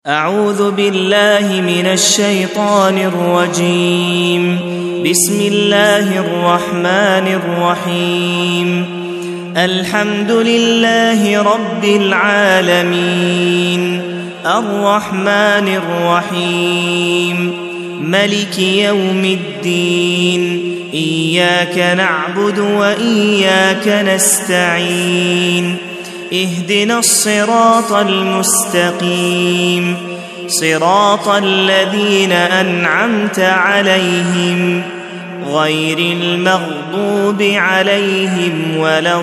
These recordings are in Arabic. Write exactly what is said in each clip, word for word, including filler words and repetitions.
أعوذ بالله من الشيطان الرجيم. بسم الله الرحمن الرحيم. الحمد لله رب العالمين، الرحمن الرحيم، ملك يوم الدين، إياك نعبد وإياك نستعين، اهدنا الصراط المستقيم، صراط الذين أنعمت عليهم غير المغضوب عليهم ولا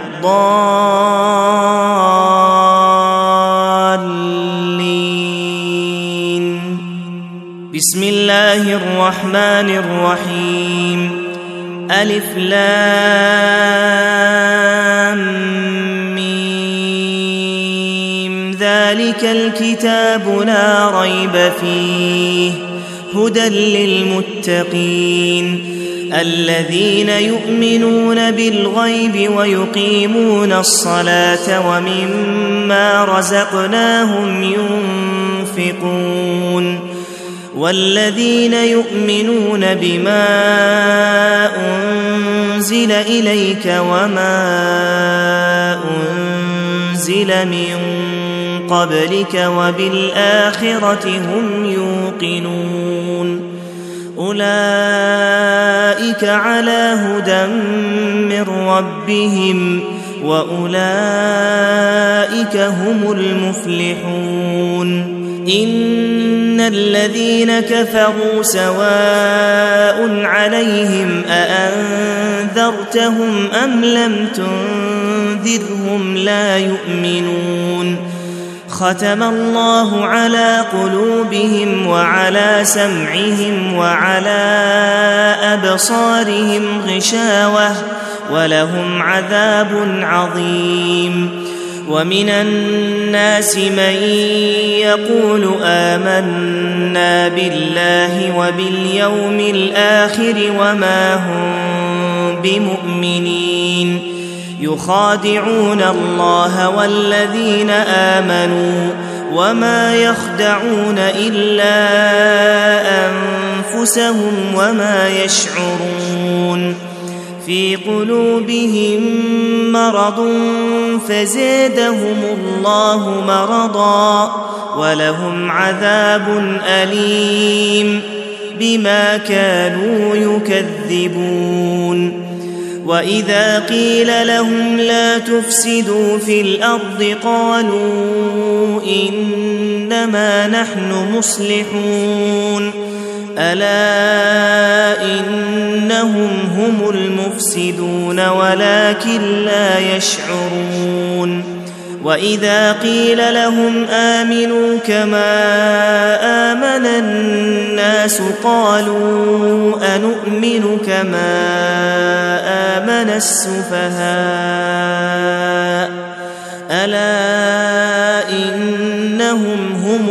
الضالين. بسم الله الرحمن الرحيم. ألف لام ذلك الكتاب لا ريب فيه هدى للمتقين الذين يؤمنون بالغيب ويقيمون الصلاة ومما رزقناهم ينفقون والذين يؤمنون بما أنزل إليك وما أنزل من قبلك وبالآخرة هم يوقنون أولئك على هدى من ربهم وأولئك هم المفلحون. إن الذين كفروا سواء عليهم أأنذرتهم أم لم تنذرهم لا يؤمنون. ختم الله على قلوبهم وعلى سمعهم وعلى أبصارهم غشاوة ولهم عذاب عظيم. ومن الناس من يقول آمنا بالله وباليوم الآخر وما هم بمؤمنين يخادعون الله والذين آمنوا وما يخدعون إلا أنفسهم وما يشعرون. في قلوبهم مرض فزادهم الله مرضا ولهم عذاب أليم بما كانوا يكذبون. وإذا قيل لهم لا تفسدوا في الأرض قالوا إنما نحن مصلحون ألا إنهم هم المفسدون ولكن لا يشعرون. وإذا قيل لهم آمنوا كما آمن الناس قالوا أنؤمن كما آمن السفهاء ألا إنهم هم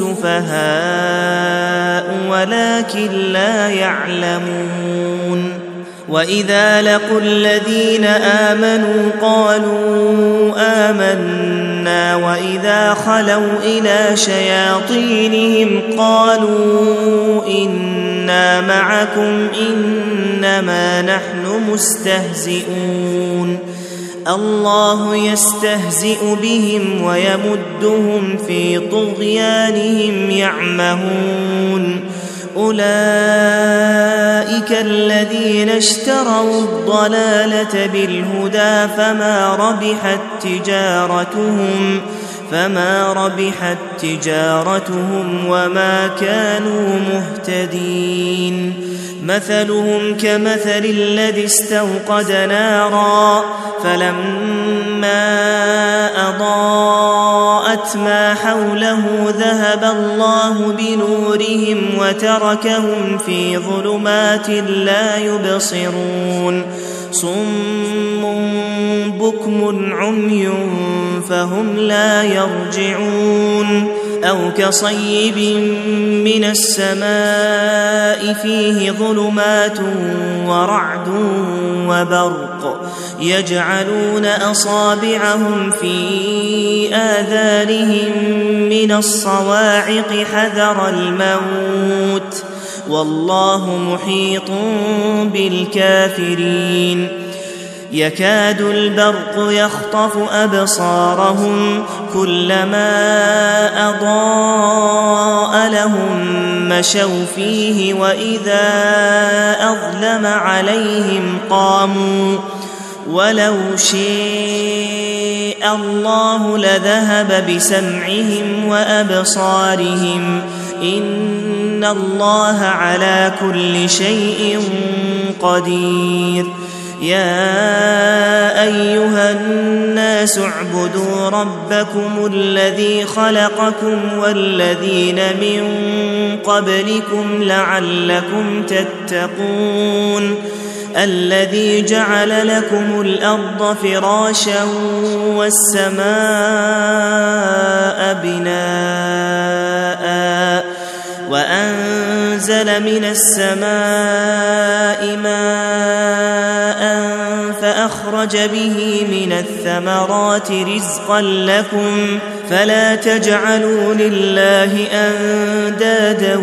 السفهاء ولكن لا يعلمون. وإذا لقوا الذين آمنوا قالوا آمنا وإذا خلوا إلى شياطينهم قالوا إنا معكم إنما نحن مستهزئون الله يستهزئ بهم ويمدهم في طغيانهم يعمهون. أولئك الذين اشتروا الضلالة بالهدى فما ربحت تجارتهم فما ربحت تجارتهم وما كانوا مهتدين. مثلهم كمثل الذي استوقد نارا فلما أضاءت ما حوله ذهب الله بنورهم وتركهم في ظلمات لا يبصرون صم بكم عمي فهم لا يرجعون أو كصيب من السماء فيه ظلمات ورعد وبرق يجعلون أصابعهم في آذانهم من الصواعق حذر الموت والله محيط بالكافرين يكاد البرق يخطف أبصارهم كلما أضاء لهم مشوا فيه وإذا أظلم عليهم قاموا ولو شاء الله لذهب بسمعهم وأبصارهم إن الله على كل شيء قدير يا أيها الناس اعبدوا ربكم الذي خلقكم والذين من قبلكم لعلكم تتقون الذي جعل لكم الأرض فراشا والسماء بناء وأنزل من السماء ماء فأخرج به من الثمرات رزقا لكم فلا تجعلوا لله أندادا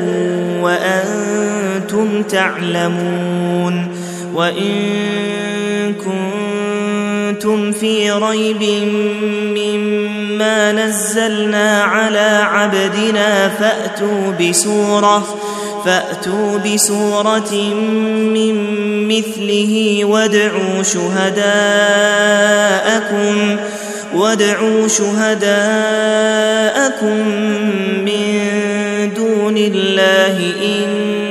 وأنتم تعلمون وإن كنتم في ريب مما نزلنا على عبدنا فأتوا بسورة فأتوا بسورة من مثله وادعوا شهداءكم وادعوا شهداءكم من دون الله إن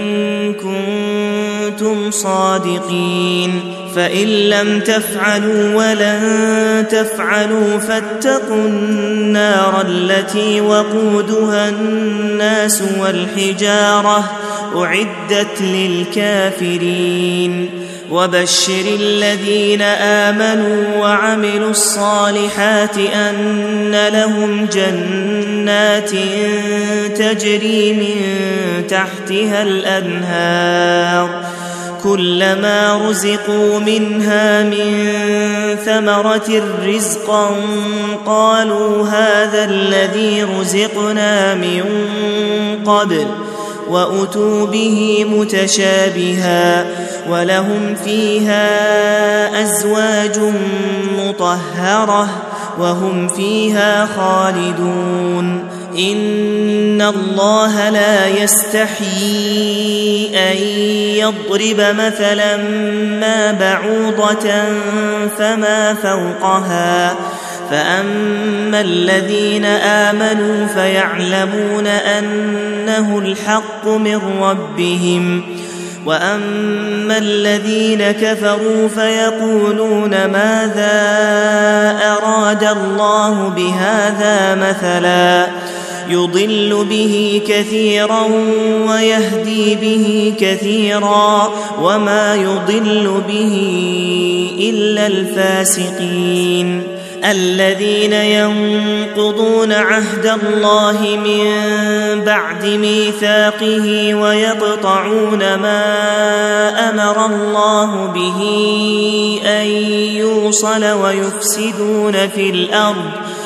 كنتم صادقين فإن لم تفعلوا ولن تفعلوا فاتقوا النار التي وقودها الناس والحجارة أعدت للكافرين وبشر الذين آمنوا وعملوا الصالحات أن لهم جنات تجري من تحتها الأنهار كلما رزقوا منها من ثمرة رزقا قالوا هذا الذي رزقنا من قبل وأتوا به متشابها ولهم فيها أزواج مطهرة وهم فيها خالدون إن الله لا يستحيي أن يضرب مثلا ما بعوضة فما فوقها فأما الذين آمنوا فيعلمون أنه الحق من ربهم وأما الذين كفروا فيقولون ماذا أراد الله بهذا مثلا يضل به كثيرا ويهدي به كثيرا وما يضل به إلا الفاسقين الذين ينقضون عهد الله من بعد ميثاقه ويقطعون ما أمر الله به أن يوصل ويفسدون في الأرض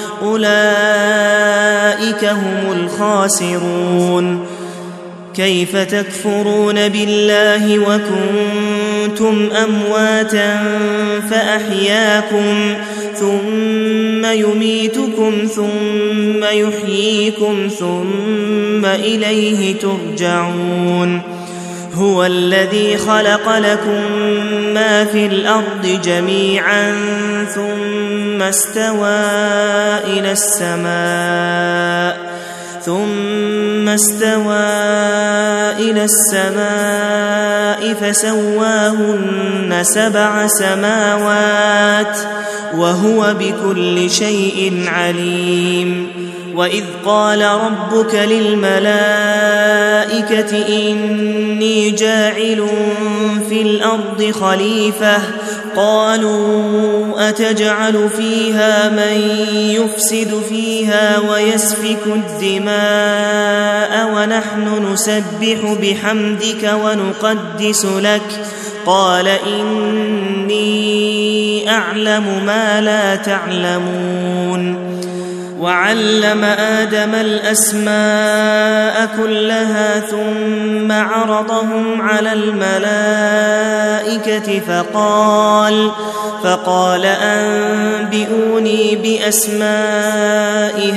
أولئك هم الخاسرون كيف تكفرون بالله وكنتم أمواتا فأحياكم ثم يميتكم ثم يحييكم ثم إليه ترجعون هو الذي خلق لكم ما في الأرض جميعا ثم استوى إلى السماء ثم استوى إلى السماء فسواهن سبع سماوات وهو بكل شيء عليم وإذ قال ربك للملائكة إني جاعل في الأرض خليفة قالوا أتجعل فيها من يفسد فيها ويسفك الدماء ونحن نسبح بحمدك ونقدس لك قال إني أعلم ما لا تعلمون وعلم آدم الأسماء كلها ثم عرضهم على الملائكة فقال فقال أنبئوني بأسماء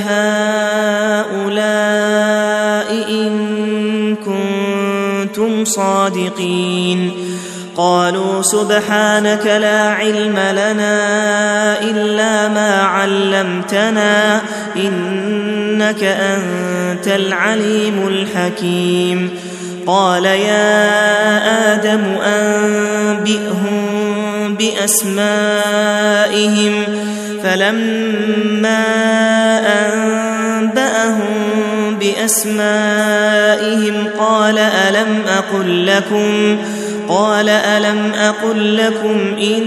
هؤلاء إن كنتم صادقين قالوا سبحانك لا علم لنا إلا ما علمتنا إنك أنت العليم الحكيم قال يا آدم أنبئهم بأسمائهم فلما أنبأهم بأسمائهم قال ألم أقل لكم قال ألم أقل لكم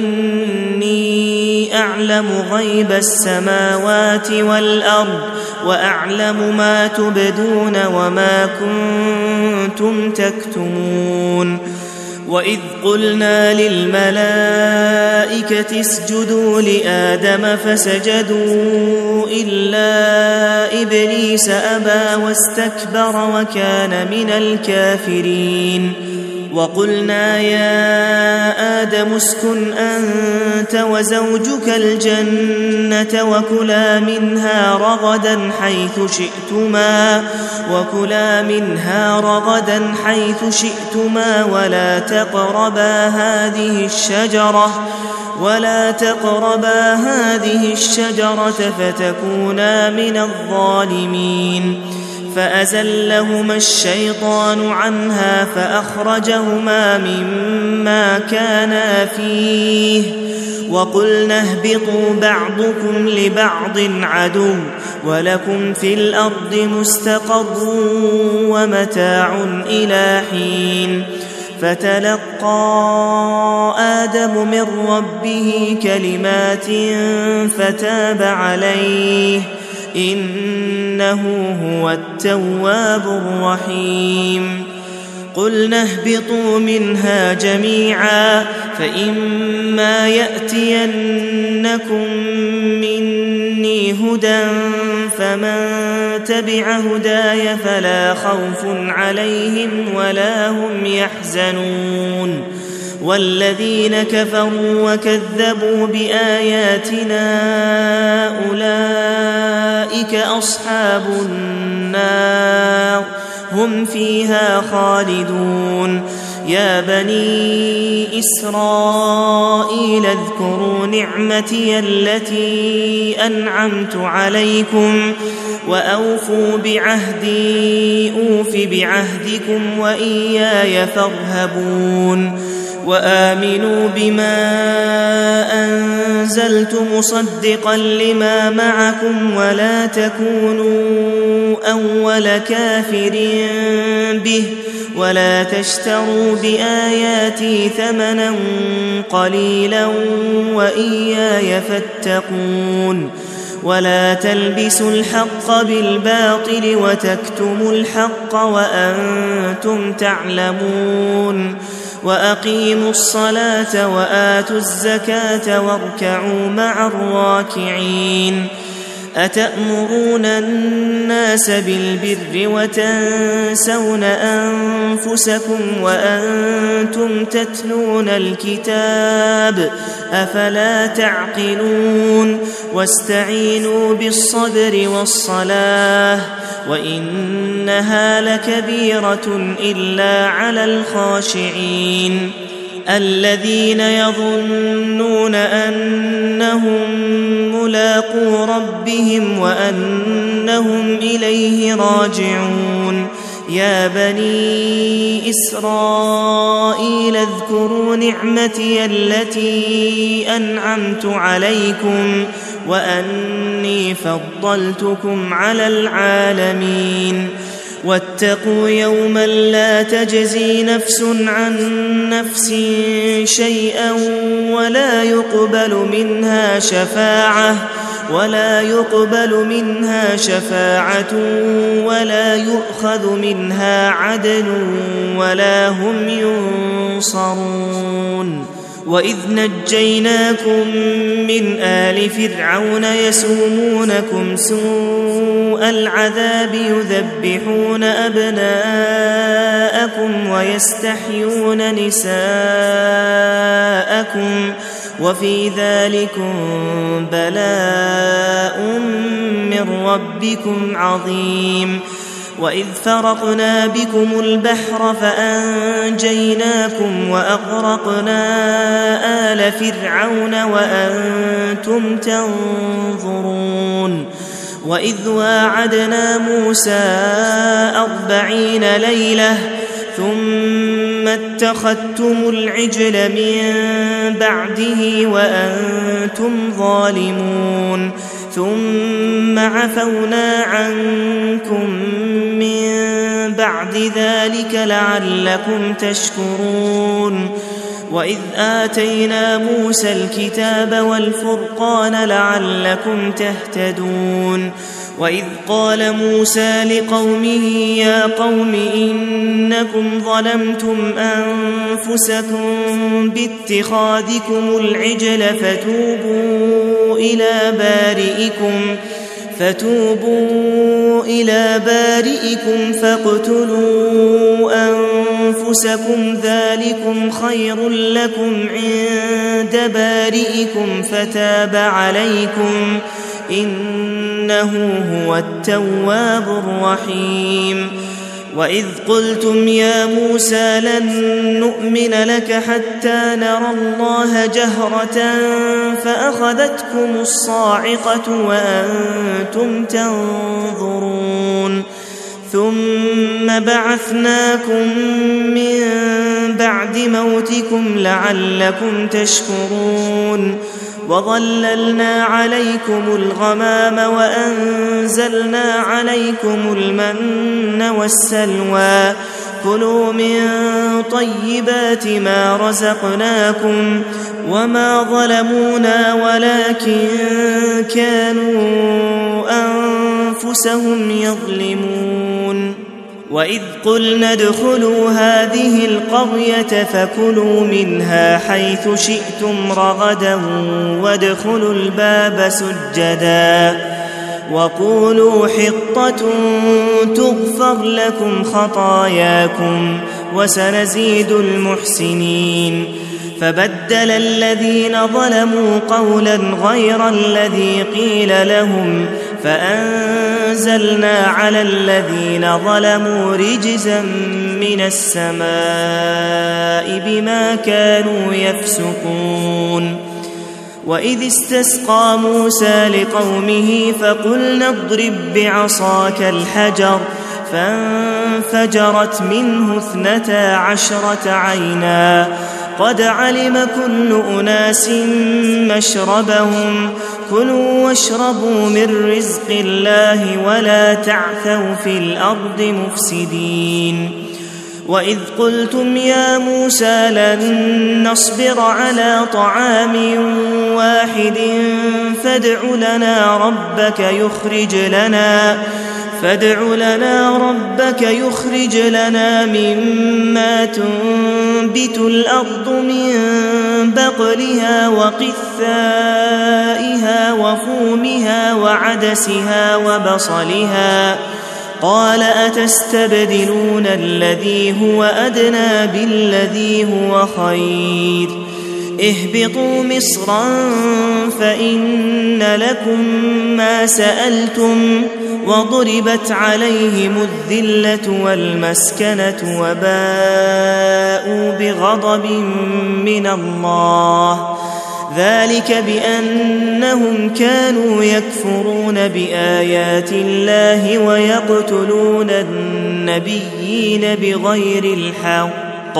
إني أعلم غيب السماوات والأرض وأعلم ما تبدون وما كنتم تكتمون وإذ قلنا للملائكة اسجدوا لآدم فسجدوا إلا إبليس أبى واستكبر وكان من الكافرين وقلنا يا آدم اسكن أنت وزوجك الجنة وكلا منها رغدا حيث شئتما وكلا منها رغدا حيث شئتما ولا تقربا هذه الشجرة ولا تقربا هذه الشجرة فتكونا من الظالمين فأزلهما الشيطان عنها فأخرجهما مما كانا فيه وقلنا اهبطوا بعضكم لبعض عدو ولكم في الأرض مستقر ومتاع إلى حين فتلقى آدم من ربه كلمات فتاب عليه إنه هو التواب الرحيم قلنا اهبطوا منها جميعا فإما يأتينكم مني هدى فمن تبع هداي فلا خوف عليهم ولا هم يحزنون والذين كفروا وكذبوا بآياتنا أولئك أصحاب النار هم فيها خالدون يا بني إسرائيل اذكروا نعمتي التي أنعمت عليكم وأوفوا بعهدي أوف بعهدكم وإياي فارهبون وآمنوا بما أنزلت مصدقا لما معكم ولا تكونوا أول كافر به ولا تشتروا بآياتي ثمنا قليلا وإياي فاتقون ولا تلبسوا الحق بالباطل وتكتموا الحق وأنتم تعلمون وأقيموا الصلاة وآتوا الزكاة واركعوا مع الراكعين أتأمرون الناس بالبر وتنسون أنفسكم وأنتم تتلون الكتاب أفلا تعقلون واستعينوا بالصبر والصلاة وإنها لكبيرة إلا على الخاشعين الذين يظنون أنهم ملاقو ربهم وأنهم إليه راجعون يا بني إسرائيل اذكروا نعمتي التي أنعمت عليكم وأني فضلتكم على العالمين واتقوا يوما لا تجزي نفس عن نفس شيئا ولا يقبل منها شفاعة ولا يقبل منها شفاعة ولا يؤخذ منها عدل ولا هم ينصرون وإذ نجيناكم من آل فرعون يسومونكم سوء العذاب يذبحون أبناءكم ويستحيون نساءكم وفي ذلكم بلاء من ربكم عظيم وإذ فرقنا بكم البحر فأنجيناكم وأغرقنا آل فرعون وأنتم تنظرون وإذ واعدنا موسى أربعين ليلة ثم اتخذتم العجل من بعده وأنتم ظالمون ثم عفونا عنكم من بعد ذلك لعلكم تشكرون وإذ آتينا موسى الكتاب والفرقان لعلكم تهتدون وإذ قال موسى لقومه يا قوم إنكم ظلمتم أنفسكم باتخاذكم العجل فتوبوا إلى بارئكم فتوبوا إلى بارئكم فاقتلوا أنفسكم ذلكم خير لكم عند بارئكم فتاب عليكم إنه هو التواب الرحيم وإذ قلتم يا موسى لن نؤمن لك حتى نرى الله جهرة فأخذتكم الصاعقة وأنتم تنظرون ثم بعثناكم من بعد موتكم لعلكم تشكرون وظللنا عليكم الغمام وأنزلنا عليكم المن والسلوى كلوا من طيبات ما رزقناكم وما ظلمونا ولكن كانوا أنفسهم يظلمون وإذ قلنا ادخلوا هذه القرية فكلوا منها حيث شئتم رغدا وادخلوا الباب سجدا وقولوا حطة تغفر لكم خطاياكم وسنزيد المحسنين فبدل الذين ظلموا قولا غير الذي قيل لهم فأنزلنا على الذين ظلموا رجزا من السماء بما كانوا يفسقون وإذ استسقى موسى لقومه فقلنا اضرب بعصاك الحجر فانفجرت منه اثنتا عشرة عينا قد علم كل أناس مشربهم كلوا واشربوا من رزق الله ولا تعثوا في الأرض مفسدين وإذ قلتم يا موسى لن نصبر على طعام واحد فادع لنا ربك يخرج لنا فادع لنا ربك يخرج لنا مما تنبت الأرض من بقلها وقثائها وفومها وعدسها وبصلها قال أتستبدلون الذي هو أدنى بالذي هو خير اهبطوا مصرا فإن لكم ما سألتم وضربت عليهم الذلة والمسكنة وباءوا بغضب من الله ذلك بأنهم كانوا يكفرون بآيات الله ويقتلون النبيين بغير الحق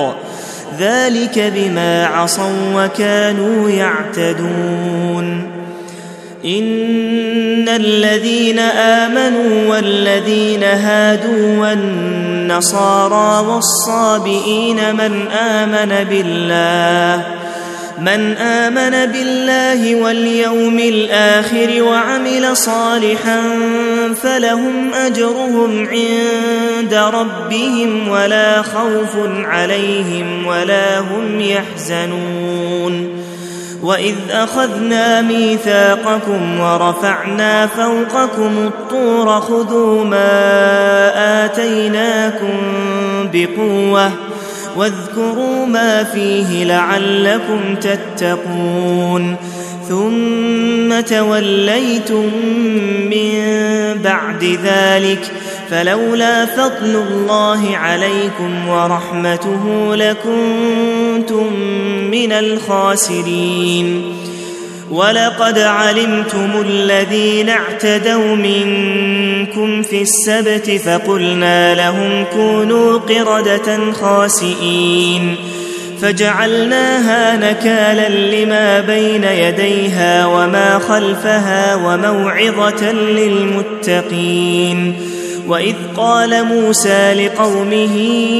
ذلك بما عصوا وكانوا يعتدون إن الذين آمنوا والذين هادوا والنصارى والصابئين من آمن بالله من آمن بالله واليوم الآخر وعمل صالحا فلهم أجرهم عند ربهم ولا خوف عليهم ولا هم يحزنون وإذ أخذنا ميثاقكم ورفعنا فوقكم الطور خذوا ما آتيناكم بقوة واذكروا ما فيه لعلكم تتقون ثم توليتم من بعد ذلك فلولا فضل الله عليكم ورحمته لكنتم من الخاسرين ولقد علمتم الذين اعتدوا منكم في السبت فقلنا لهم كونوا قردة خاسئين فجعلناها نكالا لما بين يديها وما خلفها وموعظة للمتقين وإذ قال موسى لقومه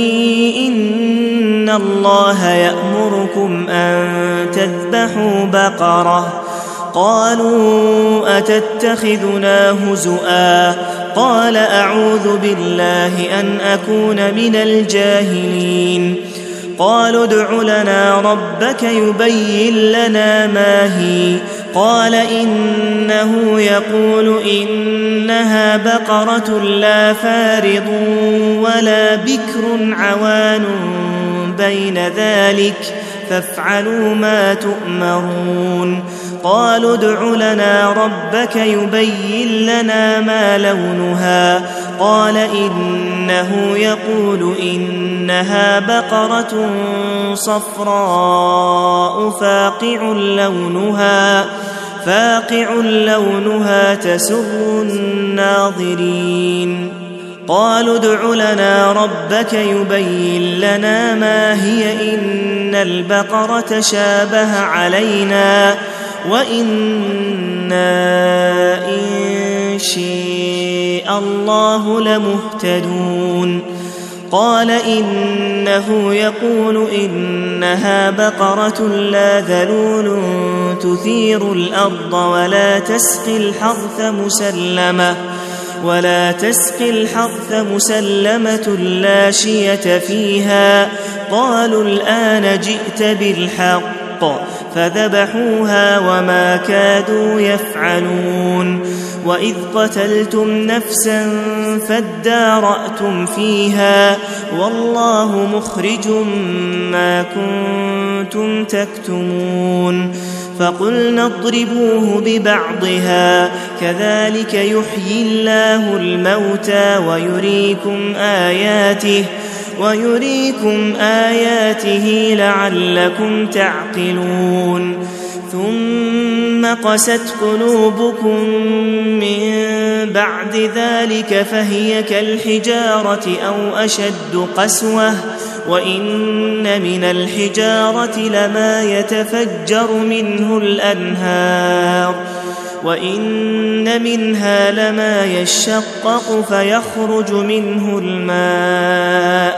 إن الله يأمركم أن تذبحوا بقرة قالوا أتتخذنا هزؤا قال أعوذ بالله أن أكون من الجاهلين قالوا ادع لنا ربك يبين لنا ما هي قال إنه يقول إنها بقرة لا فارض ولا بكر عوان بين ذلك فافعلوا ما تؤمرون قالوا ادع لنا ربك يبين لنا ما لونها قال إنه يقول إنها بقرة صفراء فاقع لونها فاقع لونها تسر الناظرين قالوا ادع لنا ربك يبين لنا ما هي إن البقرة شابه علينا وإنا إن شاء الله لمهتدون قال إنه يقول إنها بقرة لا ذلول تثير الأرض ولا تسقي الحرث مسلمة ولا تسقي الحرث مسلمة لا شية فيها قالوا الآن جئت بالحق فذبحوها وما كادوا يفعلون وإذ قتلتم نفسا فادارأتم فيها والله مخرج ما كنتم تكتمون فقلنا اضربوه ببعضها كذلك يحيي الله الموتى ويريكم آياته ويريكم آياته لعلكم تعقلون ثم قست قلوبكم من بعد ذلك فهي كالحجارة أو أشد قسوة وإن من الحجارة لما يتفجر منه الأنهار وإن منها لما يشقق فيخرج منه الماء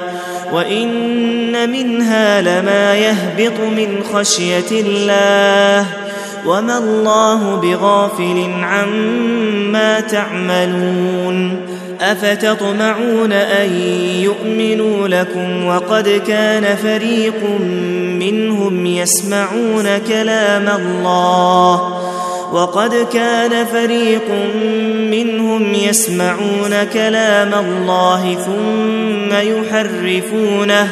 وإن منها لما يهبط من خشية الله وما الله بغافل عما تعملون أفتطمعون أن يؤمنوا لكم وقد كان فريق منهم يسمعون كلام الله وقد كان فريق منهم يسمعون كلام الله ثم يحرفونه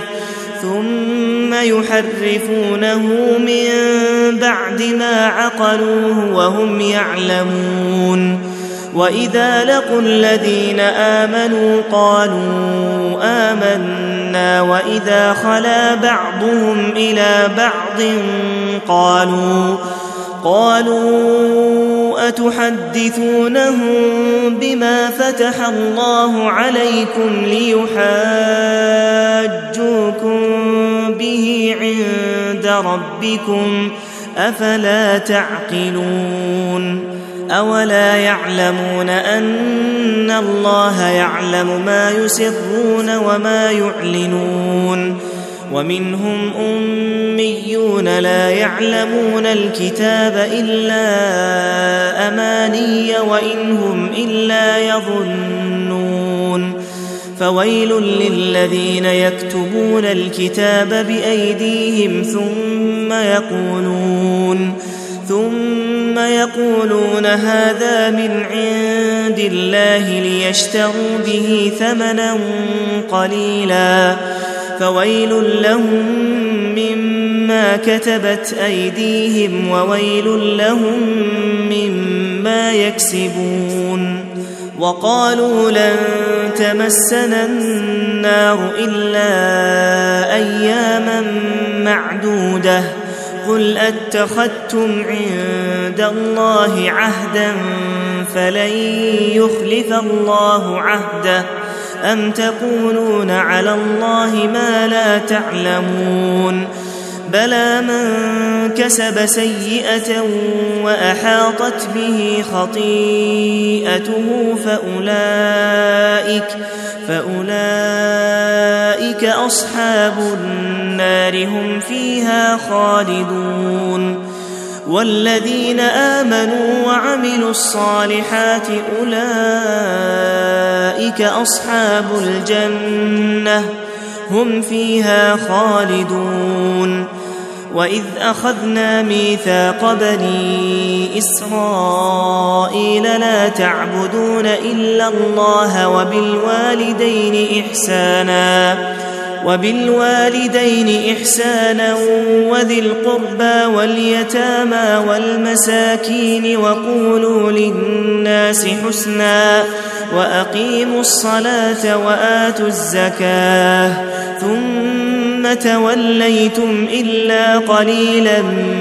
ثم يحرفونه من بعد ما عقلوه وهم يعلمون وإذا لقوا الذين آمنوا قالوا آمنا وإذا خلا بعضهم إلى بعض قالوا قالوا أتحدثونهم بما فتح الله عليكم ليحاجوكم به عند ربكم أفلا تعقلون أولا يعلمون أن الله يعلم ما يسرون وما يعلنون ومنهم أميون لا يعلمون الكتاب إلا أماني وإن هم إلا يظنون فويل للذين يكتبون الكتاب بأيديهم ثم يقولون ثم يقولون هذا من عند الله ليشتروا به ثمنا قليلا فويل لهم مما كتبت أيديهم وويل لهم مما يكسبون وقالوا لن تمسنا النار إلا أياما معدودة قل أتخذتم عند الله عهدا فلن يخلف الله عهده أم تقولون على الله ما لا تعلمون بلى من كسب سيئة وأحاطت به خطيئته فأولئك, فأولئك أصحاب النار هم فيها خالدون والذين آمنوا وعملوا الصالحات أولئك أصحاب الجنة هم فيها خالدون وإذ أخذنا ميثاق بني إسرائيل لا تعبدون إلا الله وبالوالدين إحسانا وبالوالدين إحسانا وذي القربى واليتامى والمساكين وقولوا للناس حسنا وأقيموا الصلاة وآتوا الزكاة ثم توليتم إلا قليلا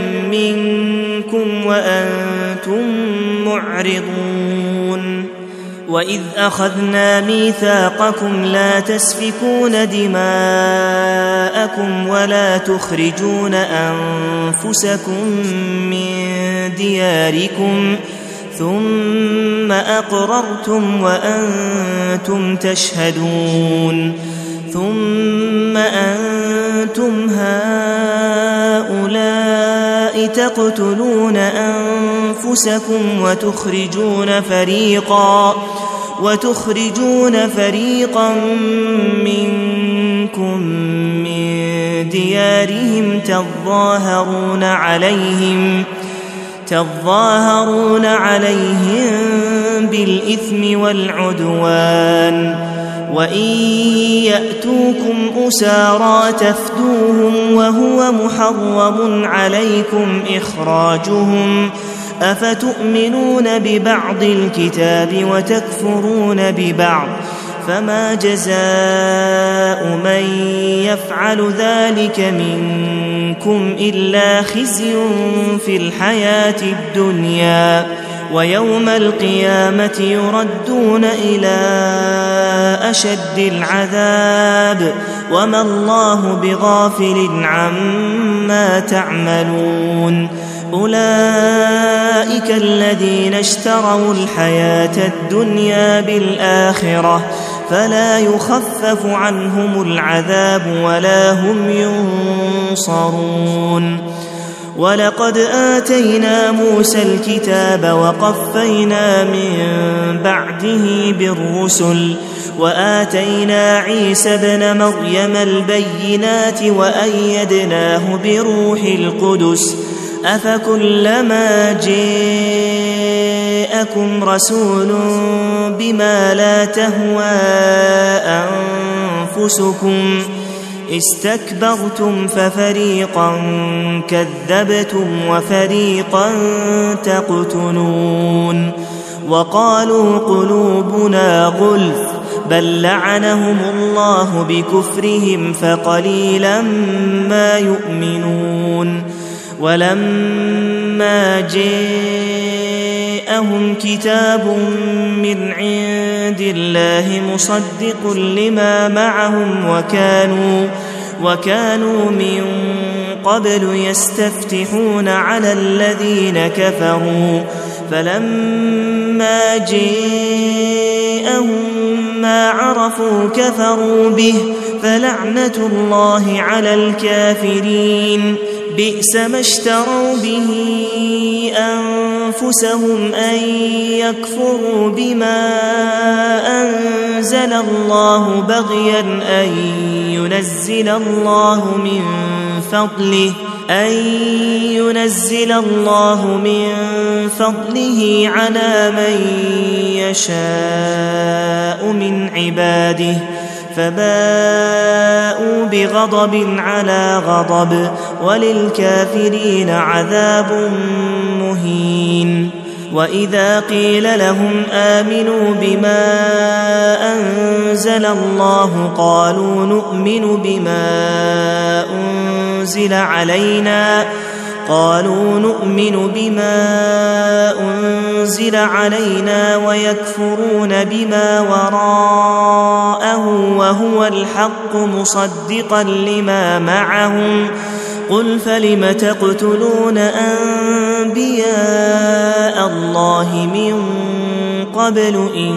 منكم وأنتم معرضون وإذ أخذنا ميثاقكم لا تسفكون دماءكم ولا تخرجون أنفسكم من دياركم ثم أقررتم وأنتم تشهدون ثم أنتم هؤلاء تقتلون أنفسكم وتخرجون فريقا وتخرجون فريقا منكم من ديارهم تظاهرون عليهم تظاهرون عليهم بالإثم والعدوان وإن يأتوكم أسارى تفدوهم وهو محرم عليكم إخراجهم أفتؤمنون ببعض الكتاب وتكفرون ببعض فما جزاء من يفعل ذلك منكم إلا خزي في الحياة الدنيا ويوم القيامة يردون إلى أشد العذاب وما الله بغافل عما تعملون أولئك الذين اشتروا الحياة الدنيا بالآخرة فلا يخفف عنهم العذاب ولا هم ينصرون ولقد آتينا موسى الكتاب وقفينا من بعده بالرسل وآتينا عيسى ابن مريم البينات وأيدناه بروح القدس أفكلما جاءكم رسول بما لا تهوى أنفسكم استكبرتم ففريقا كذبتم وفريقا تقتلون وقالوا قلوبنا غلف بل لعنهم الله بكفرهم فقليلا ما يؤمنون ولما جاءهم كتاب من عند الله مصدق لما معهم وكانوا وكانوا من قبل يستفتحون على الذين كفروا فلما جاءهم ما عرفوا كفروا به فلعنة الله على الكافرين بئس ما اشتروا به أنفسهم أن يكفروا بما أنزل الله بغيا أن ينزل الله من فضله أن ينزل الله من فضله على من يشاء من عباده فباءوا بغضب على غضب وللكافرين عذاب مهين. وإذا قيل لهم آمنوا بما أنزل الله قالوا نؤمن بما أنزل علينا قالوا نؤمن بما أنزل علينا ويكفرون بما وراءه وهو الحق مصدقا لما معهم قل فلم تقتلون أنبياء الله من قبل إن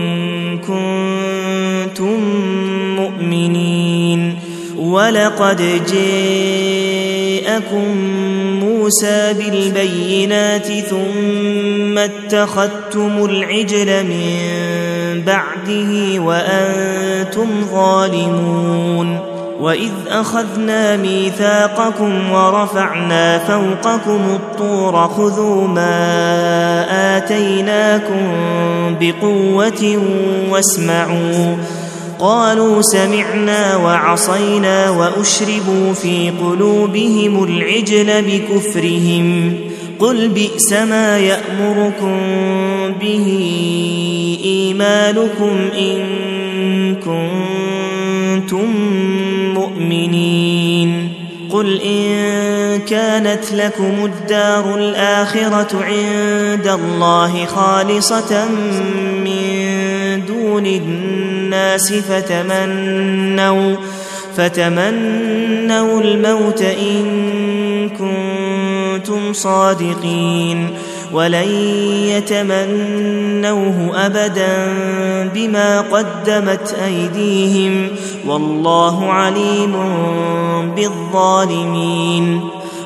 كنتم مؤمنين ولقد جاءكم موسى بالبينات ثم اتخذتم العجل من بعده وأنتم ظالمون. وإذ أخذنا ميثاقكم ورفعنا فوقكم الطور خذوا ما آتيناكم بقوة واسمعوا قالوا سمعنا وعصينا وأشربوا في قلوبهم العجل بكفرهم قل بئس ما يأمركم به إيمانكم إن كنتم مؤمنين. قل إن كانت لكم الدار الآخرة عند الله خالصة من دون الناس فتمنوا, فتمنوا الموت إن كنتم صادقين ولن يتمنوه أبدا بما قدمت أيديهم والله عليم بالظالمين.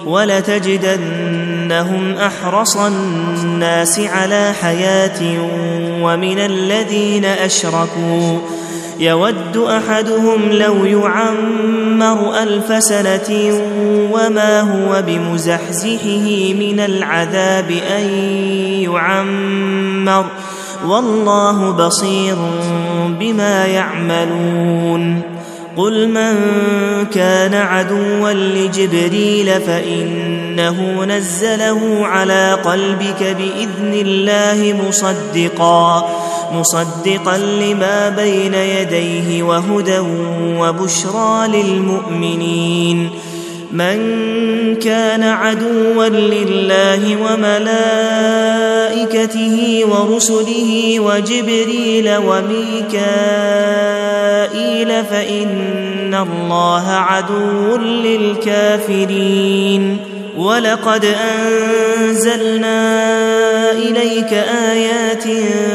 ولتجدنهم أحرص الناس على حياة ومن الذين أشركوا يود أحدهم لو يعمر ألف سنة وما هو بمزحزحه من العذاب أن يعمر والله بصير بما يعملون. قل من كان عدوا لجبريل فإنه نزله على قلبك بإذن الله مصدقا مصدقا لما بين يديه وهدى وبشرى للمؤمنين. من كان عدوا لله وملائكته ورسله وجبريل وميكائيل فإن الله عدو للكافرين. ولقد أنزلنا إليك آيات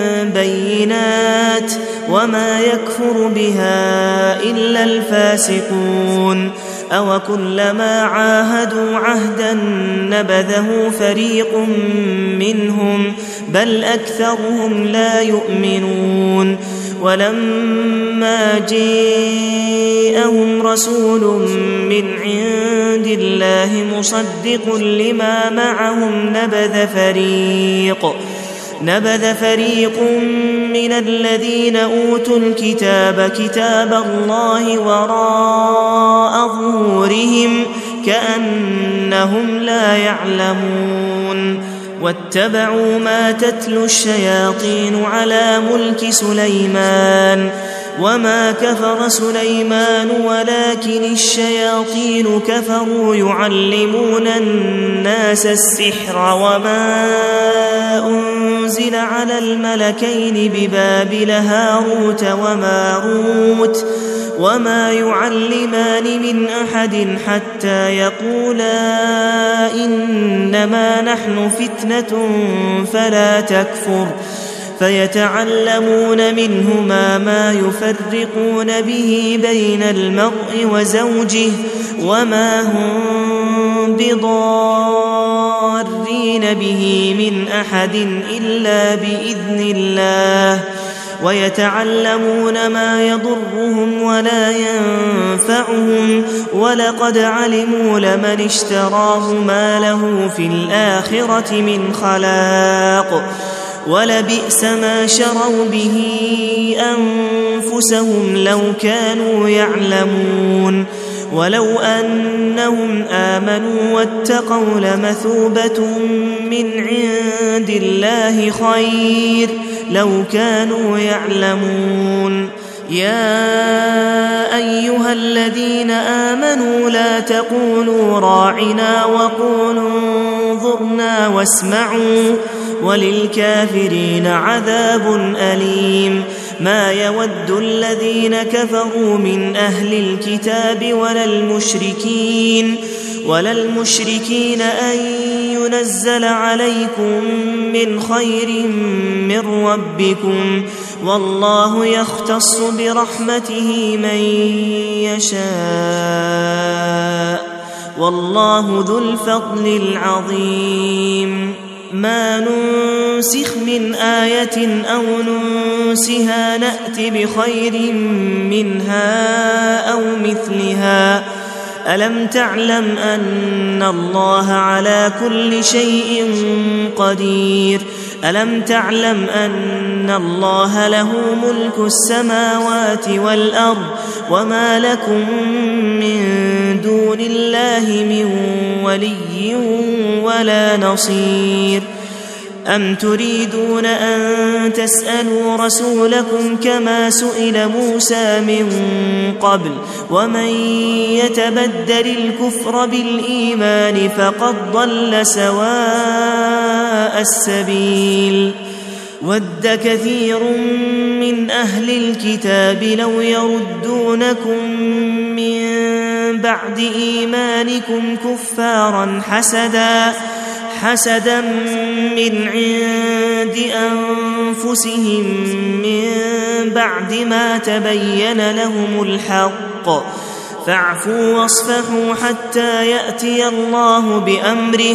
بينات وما يكفر بها إلا الفاسقون. أو كلما عاهدوا عهدا نبذه فريق منهم بل أكثرهم لا يؤمنون. ولما جاءهم رسول من عند الله مصدق لما معهم نبذ فريق نبذ فريق من الذين أوتوا الكتاب كتاب الله وراء ظهورهم كأنهم لا يعلمون. واتبعوا ما تتلو الشياطين على ملك سليمان وما كفر سليمان ولكن الشياطين كفروا يعلمون الناس السحر وما أنزل على الملكين ببابل هاروت وماروت وما يعلمان من أحد حتى يقولا إنما نحن فتنة فلا تكفر فيتعلمون منهما ما يفرقون به بين المرء وزوجه وما هم بضارين به من أحد إلا بإذن الله ويتعلمون ما يضرهم ولا ينفعهم ولقد علموا لمن اشتراه ما له في الآخرة من خلاق ولبئس ما شروا به أنفسهم لو كانوا يعلمون ولو أنهم آمنوا واتقوا لمثوبة من عند الله خير لو كانوا يعلمون يا أيها الذين آمنوا لا تقولوا راعنا وقولوا انظرنا واسمعوا وللكافرين عذاب أليم ما يود الذين كفروا من أهل الكتاب ولا المشركين ولا المشركين أن ينزل عليكم من خير من ربكم والله يختص برحمته من يشاء والله ذو الفضل العظيم ما ننسخ من آية أو ننسها نأت بخير منها أو مثلها ألم تعلم أن الله على كل شيء قدير ألم تعلم أن الله له ملك السماوات والأرض وما لكم من دون الله من ولي ولا نصير أم تريدون أن تسألوا رسولكم كما سئل موسى من قبل ومن يتبدل الكفر بالإيمان فقد ضل سواء السبيل ود كثير من أهل الكتاب لو يردونكم من بعد إيمانكم كفارا حسدا حسدا من عند أنفسهم من بعد ما تبين لهم الحق فاعفوا واصفحوا حتى يأتي الله بأمره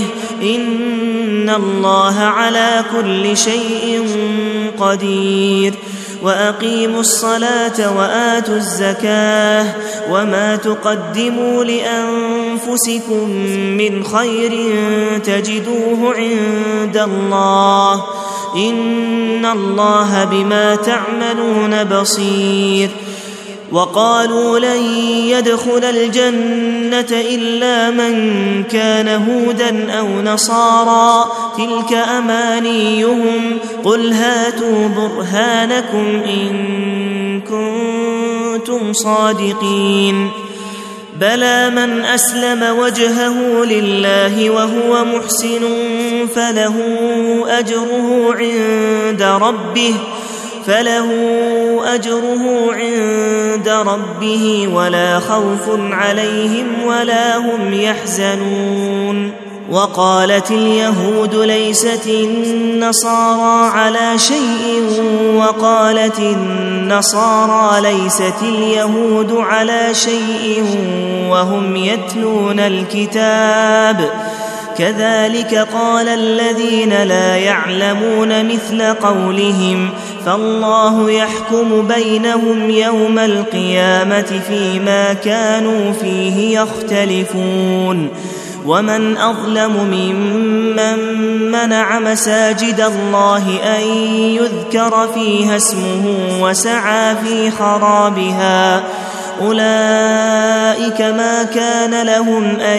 إن الله على كل شيء قدير وأقيموا الصلاة وآتوا الزكاة وما تقدموا لأنفسكم من خير تجدوه عند الله إن الله بما تعملون بصير وقالوا لن يدخل الجنة إلا من كان هودا أو نصارى تلك أمانيهم قل هاتوا برهانكم إن كنتم صادقين بلى من أسلم وجهه لله وهو محسن فله أجره عند ربه فله أجره عند ربه ولا خوف عليهم ولا هم يحزنون وقالت اليهود ليست النصارى على شيء وقالت النصارى ليست اليهود على شيء وهم يتلون الكتاب كذلك قال الذين لا يعلمون مثل قولهم فالله يحكم بينهم يوم القيامة فيما كانوا فيه يختلفون ومن أظلم ممن منع مساجد الله أن يذكر فيها اسمه وسعى في خرابها أولئك ما كان لهم أن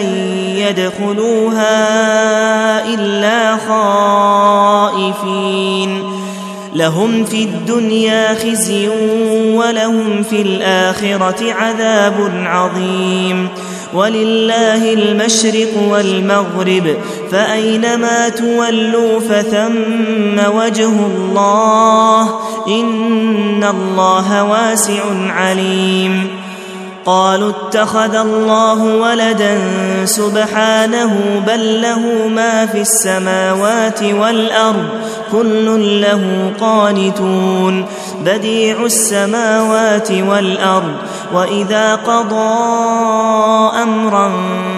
يدخلوها إلا خائفين لهم في الدنيا خزي ولهم في الآخرة عذاب عظيم ولله المشرق والمغرب فأينما تولوا فثم وجه الله إن الله واسع عليم قالوا اتخذ الله ولدا سبحانه بل له ما في السماوات والأرض كل له قانتون بديع السماوات والأرض وإذا قضى أمرا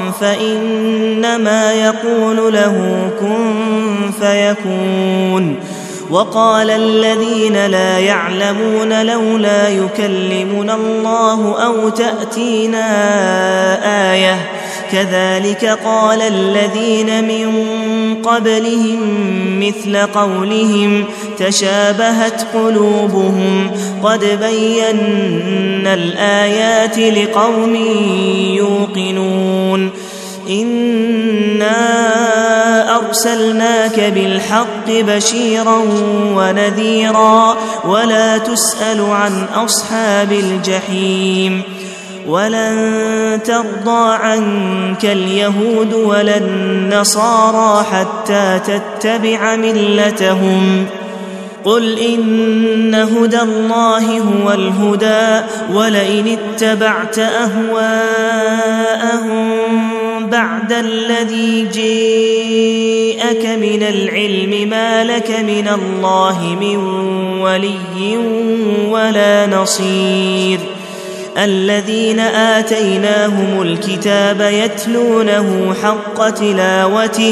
فإنما يقول له كن فيكون وقال الذين لا يعلمون لولا يكلمنا الله أو تأتينا آية كذلك قال الذين من قبلهم مثل قولهم تشابهت قلوبهم قد بينا الآيات لقوم يوقنون إنا أرسلناك بالحق بشيرا ونذيرا ولا تسأل عن أصحاب الجحيم ولن ترضى عنك اليهود ولا النصارى حتى تتبع ملتهم قل إن هدى الله هو الهدى ولئن اتبعت أهواءهم بعد الذي جاءك من العلم ما لك من الله من ولي ولا نصير الذين آتيناهم الكتاب يتلونه حق تلاوته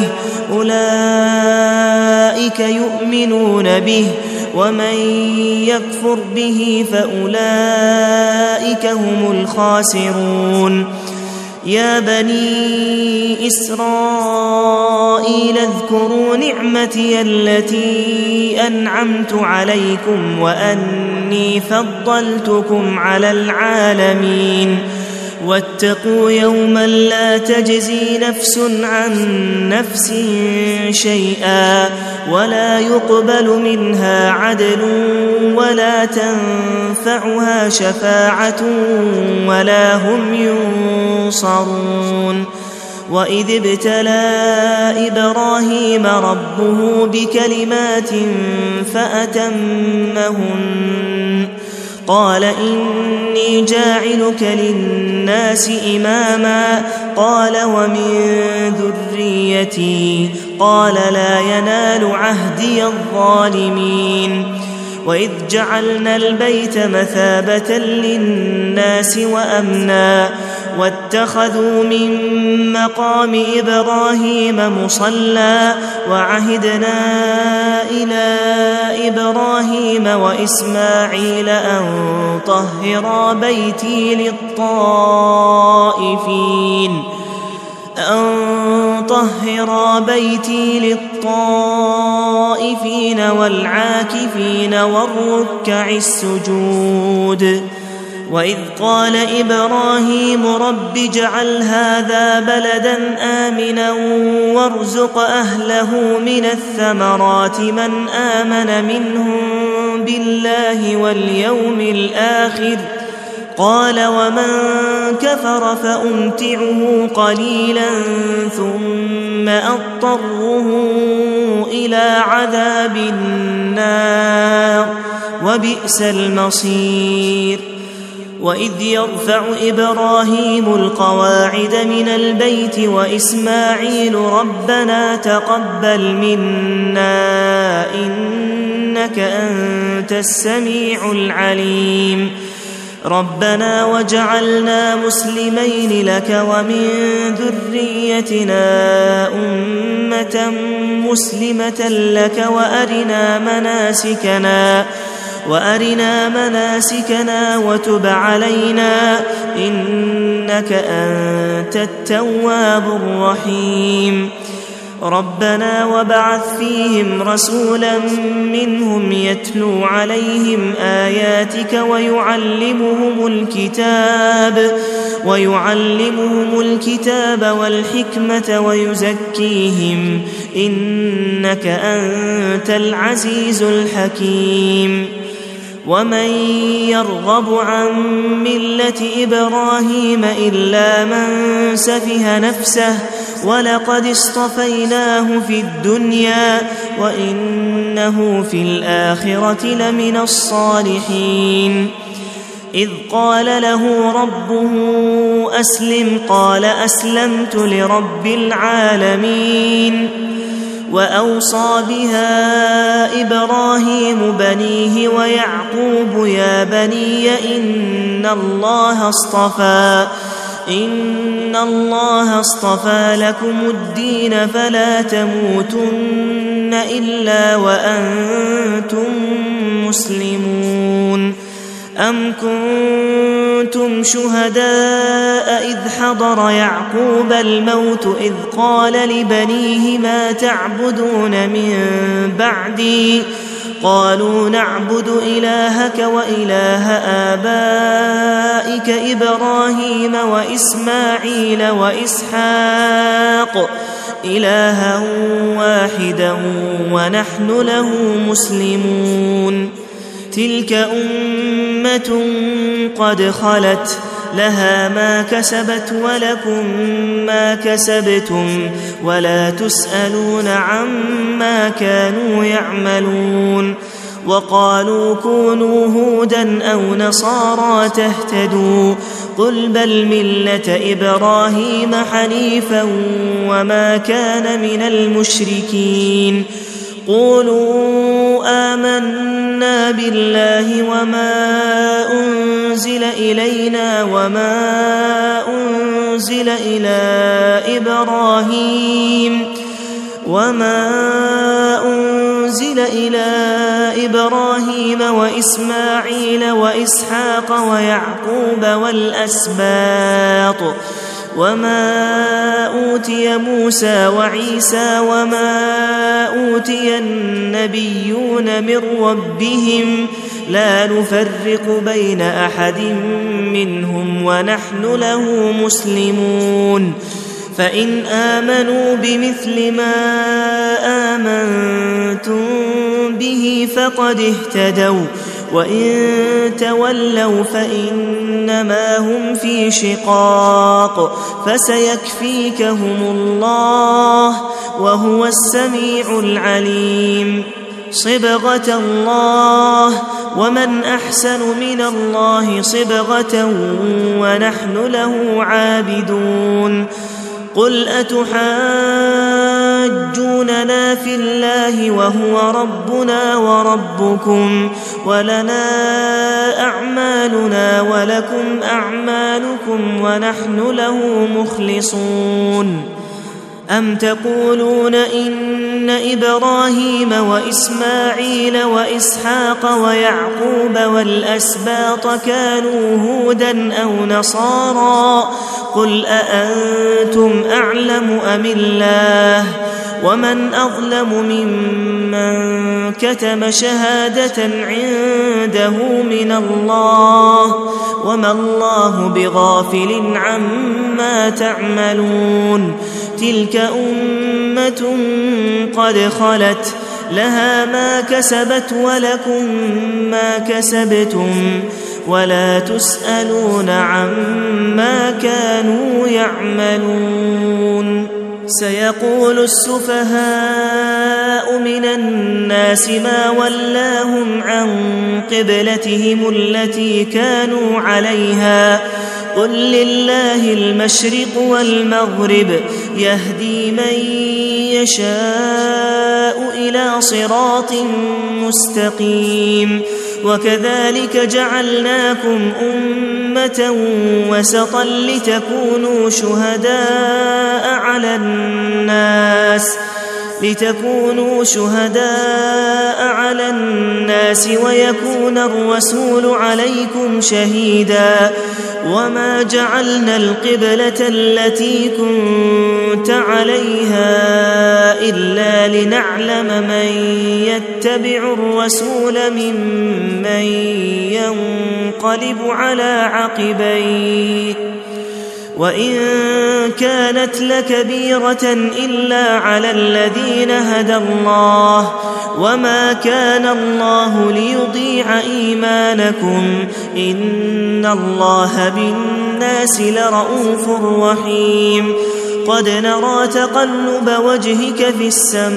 أولئك يؤمنون به ومن يكفر به فأولئك هم الخاسرون يا بني إسرائيل اذكروا نعمتي التي أنعمت عليكم وأني فضلتكم على العالمين واتقوا يوما لا تجزي نفس عن نفس شيئا ولا يقبل منها عدل ولا تنفعها شفاعة ولا هم ينصرون وإذ ابتلى إبراهيم ربه بكلمات فأتمهن قال إني جاعلك للناس إماما قال ومن ذريتي قال لا ينال عهدي الظالمين وإذ جعلنا البيت مثابة للناس وأمنا واتخذوا من مقام إبراهيم مصلى وعهدنا إلى إبراهيم وإسماعيل أن طهرا بيتي للطائفين أن طهرا بيتي للطائفين والعاكفين والركع السجود وإذ قال إبراهيم رب اجعل هذا بلدا آمنا وارزق أهله من الثمرات من آمن منهم بالله واليوم الآخر قال ومن كفر فأمتعه قليلا ثم أضطره إلى عذاب النار وبئس المصير وإذ يرفع إبراهيم القواعد من البيت وإسماعيل ربنا تقبل منا إنك أنت السميع العليم ربنا وجعلنا مسلمين لك ومن ذريتنا أمة مسلمة لك وأرنا مناسكنا وأرنا مناسكنا وتب علينا إنك أنت التواب الرحيم ربنا وابعث فيهم رسولا منهم يتلو عليهم آياتك ويعلمهم الكتاب ويعلمهم الكتاب والحكمة ويزكيهم إنك أنت العزيز الحكيم. ومن يرغب عن ملة إبراهيم إلا من سفه نفسه ولقد اصطفيناه في الدنيا وإنه في الآخرة لمن الصالحين. إذ قال له ربه أسلم قال أسلمت لرب العالمين. وأوصى بها إبراهيم بنيه ويعقوب يا بني إن الله اصطفى إن الله اصطفى لكم الدين فلا تموتن إلا وأنتم مسلمون. أم كنتم شهداء إذ حضر يعقوب الموت إذ قال لبنيه ما تعبدون من بعدي قالوا نعبد إلهك وإله آبائك إبراهيم وإسماعيل وإسحاق إلها واحدا ونحن له مسلمون. تلك أمة قد خلت لها ما كسبت ولكم ما كسبتم ولا تسألون عما كانوا يعملون. وقالوا كونوا هودا أو نصارى تهتدوا قل بل ملة إبراهيم حنيفا وما كان من المشركين. قولوا آمنا بالله وما أنزل إلينا وما أنزل إلى إبراهيم وما أنزل إلى إبراهيم وإسماعيل وإسحاق ويعقوب والأسباط وما أوتي موسى وعيسى وما أوتي النبيون من ربهم لا نفرق بين أحد منهم ونحن له مسلمون. فإن آمنوا بمثل ما آمنتم به فقد اهتدوا وإن تولوا فإنما هم في شقاق فسيكفيكهم الله وهو السميع العليم. صبغة الله ومن أحسن من الله صبغة ونحن له عابدون. قل أتحاجوننا في الله وهو ربنا وربكم ولنا أعمالنا ولكم أعمالكم ونحن له مخلصون. أم تقولون إن إبراهيم وإسماعيل وإسحاق ويعقوب والأسباط كانوا هودا أو نصارى قل أأنتم أعلم أم الله ومن أظلم ممن كتم شهادة عنده من الله وما الله بغافل عما تعملون. تلك أمة قد خلت لها ما كسبت ولكم ما كسبتم ولا تسألون عما كانوا يعملون. سيقول السفهاء من الناس ما ولاهم عن قبلتهم التي كانوا عليها قل لله المشرق والمغرب يهدي من يشاء إلى صراط مستقيم. وكذلك جعلناكم أمة وسطا لتكونوا شهداء على الناس لتكونوا شهداء على الناس ويكون الرسول عليكم شهيدا. وما جعلنا القبلة التي كنت عليها إلا لنعلم من يتبع الرسول ممن ينقلب على عقبيه وإن كانت لكبيرة إلا على الذين هدى الله وما كان الله ليضيع إيمانكم إن الله بالناس لرءوف رحيم قد نرى تقلب وجهك في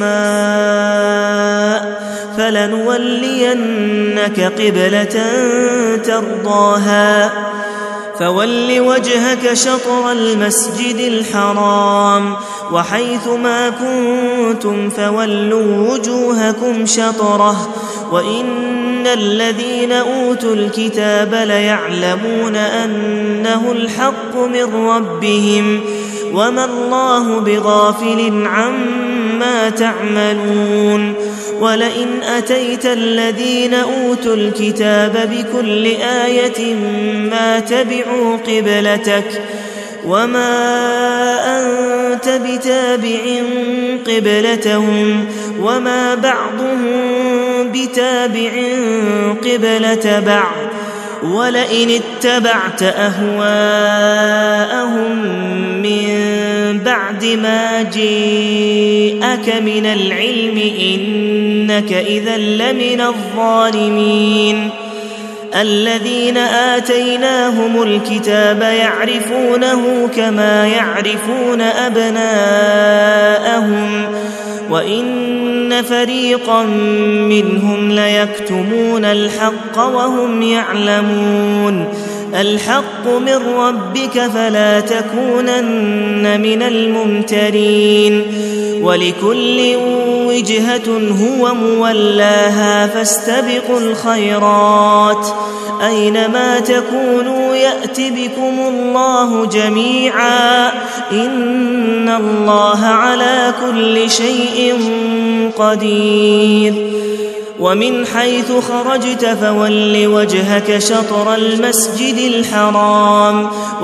السماء فلنولينك قبلة ترضاها فول وجهك شطر المسجد الحرام وحيث ما كنتم فولوا وجوهكم شطره وإن الذين أوتوا الكتاب ليعلمون أنه الحق من ربهم وما الله بغافل عما تعملون ولئن أتيت الذين أوتوا الكتاب بكل آية ما تبعوا قبلتك وما أنت بتابع قبلتهم وما بعضهم بتابع قبلة بعض ولئن اتبعت أهواءهم من بعد ما جاءك من العلم إنك إذا لمن الظالمين الذين آتيناهم الكتاب يعرفونه كما يعرفون أبناءهم وإن فريقا منهم ليكتمون الحق وهم يعلمون الحق من ربك فلا تكونن من الممترين ولكل وجهة هو مولاها فاستبقوا الخيرات أينما تكونوا يأت بكم الله جميعا إن الله على كل شيء قدير ومن حيث خرجت فول وجهك شطر المسجد الحرام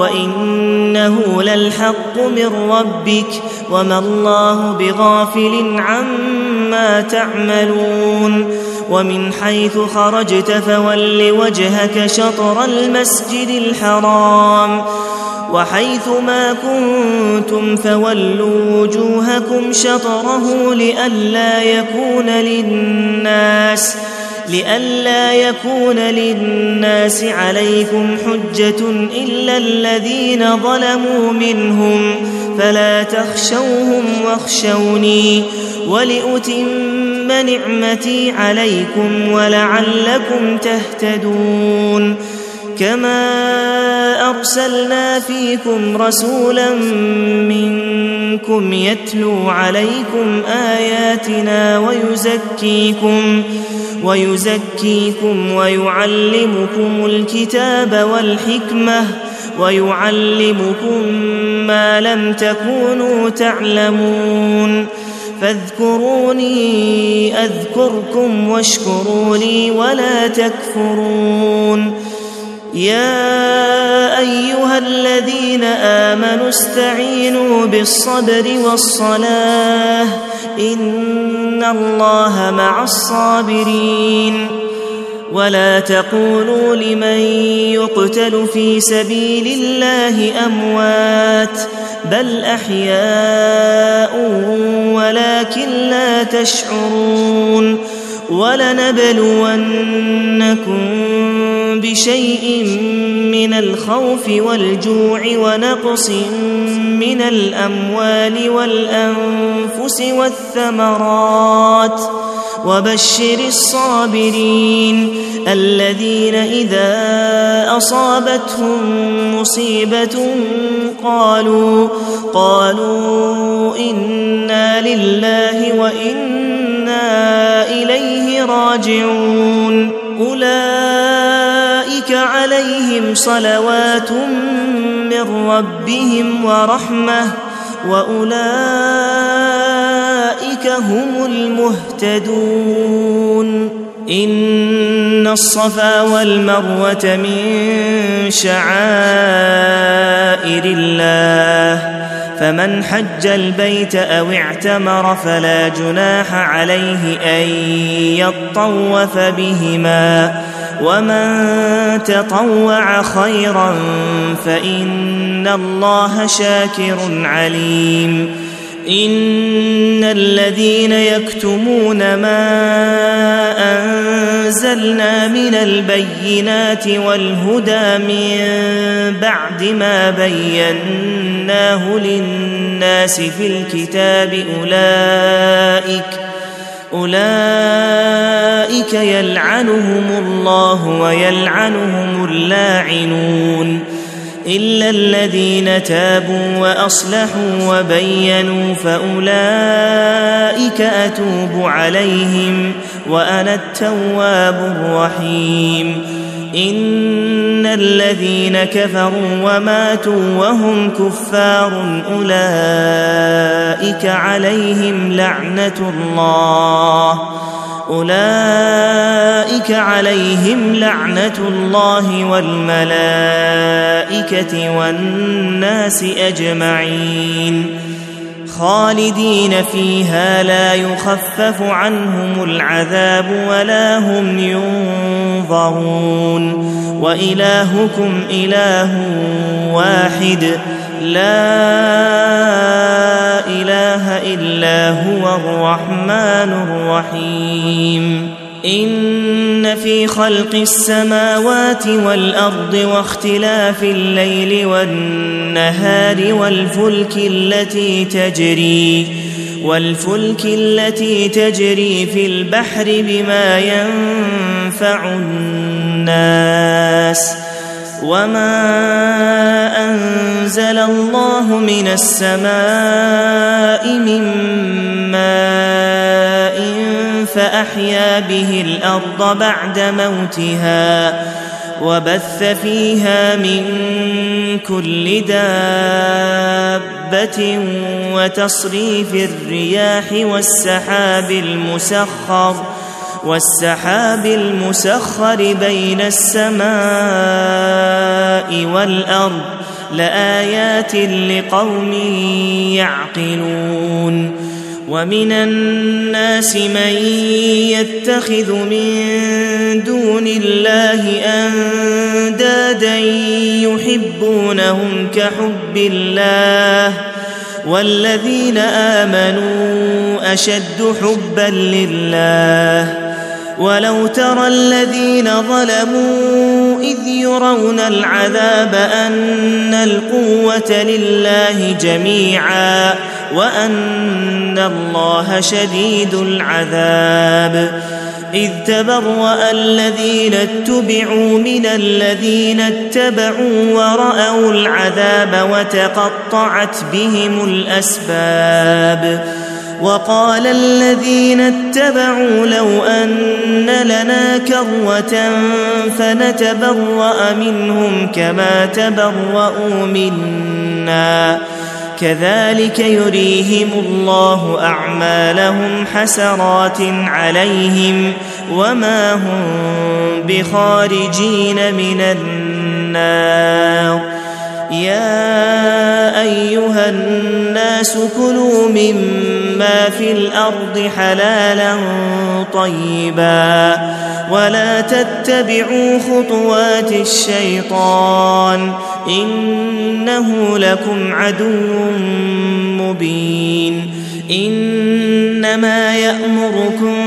وإنه للحق من ربك وما الله بغافل عما تعملون ومن حيث خرجت فول وجهك شطر المسجد الحرام وحيث ما كنتم فولوا وجوهكم شطره لئلا يكون للناس لئلا يكون للناس عليكم حجة إلا الذين ظلموا منهم فلا تخشوهم واخشوني ولأتم نعمتي عليكم ولعلكم تهتدون كما أرسلنا فيكم رسولا منكم يتلو عليكم آياتنا ويزكيكم ويزكيكم ويعلمكم الكتاب والحكمة ويعلمكم ما لم تكونوا تعلمون فاذكروني أذكركم واشكروا لي ولا تكفرون يا أيها الذين آمنوا استعينوا بالصبر والصلاة إن الله مع الصابرين ولا تقولوا لمن يقتل في سبيل الله أموات بل أحياء ولكن لا تشعرون ولنبلونكم بشيء من الخوف والجوع ونقص من الأموال والأنفس والثمرات وبشر الصابرين الذين إذا أصابتهم مصيبة قالوا قالوا إنا لله وإنا إليه راجعون أولئك عليهم صلوات من ربهم ورحمة وأولئك هم المهتدون إن الصفا والمروة من شعائر الله فمن حج البيت أو اعتمر فلا جناح عليه أن يطوف بهما ومن تطوع خيرا فإن الله شاكر عليم إن الذين يكتمون ما أنزلنا من البينات والهدى من بعد ما بيناه للناس في الكتاب أولئك أولئك يلعنهم الله ويلعنهم اللاعنون إلا الذين تابوا وأصلحوا وبينوا فأولئك أتوب عليهم وأنا التواب الرحيم إن الذين كفروا وماتوا وهم كفار أولئك عليهم لعنة الله أولئك عليهم لعنة الله والملائكة والناس أجمعين خالدين فيها لا يخفف عنهم العذاب ولا هم ينظرون وإلهكم إله واحد لا إله إلا هو الرحمن الرحيم إن في خلق السماوات والأرض واختلاف الليل والنهار والفلك التي تجري والفلك التي تجري في البحر بما ينفع الناس وما أنزل الله من السماء من ماء فأحيا به الأرض بعد موتها وبث فيها من كل دابة وتصريف الرياح والسحاب المسخر والسحاب المسخر بين السماء والأرض لآيات لقوم يعقلون ومن الناس من يتخذ من دون الله أندادا يحبونهم كحب الله والذين آمنوا أشد حبا لله ولو ترى الذين ظلموا إذ يرون العذاب أن القوة لله جميعا وأن الله شديد العذاب إذ تبرأ الذين اتبعوا من الذين اتبعوا ورأوا العذاب وتقطعت بهم الأسباب وقال الذين اتبعوا لو أن لنا كرة فنتبرأ منهم كما تبرأوا منا كذلك يريهم الله أعمالهم حسرات عليهم وما هم بخارجين من النار يا أيها الناس كلوا مما في الأرض حلالا طيبا ولا تتبعوا خطوات الشيطان إنه لكم عدو مبين إنما يأمركم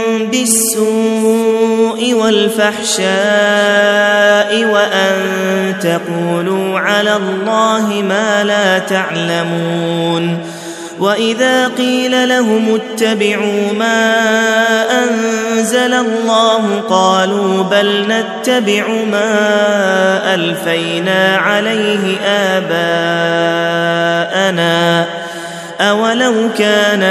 بالسوء والفحشاء وأن تقولوا على الله ما لا تعلمون وإذا قيل لهم اتبعوا ما أنزل الله قالوا بل نتبع ما ألفينا عليه آباءنا أولو كان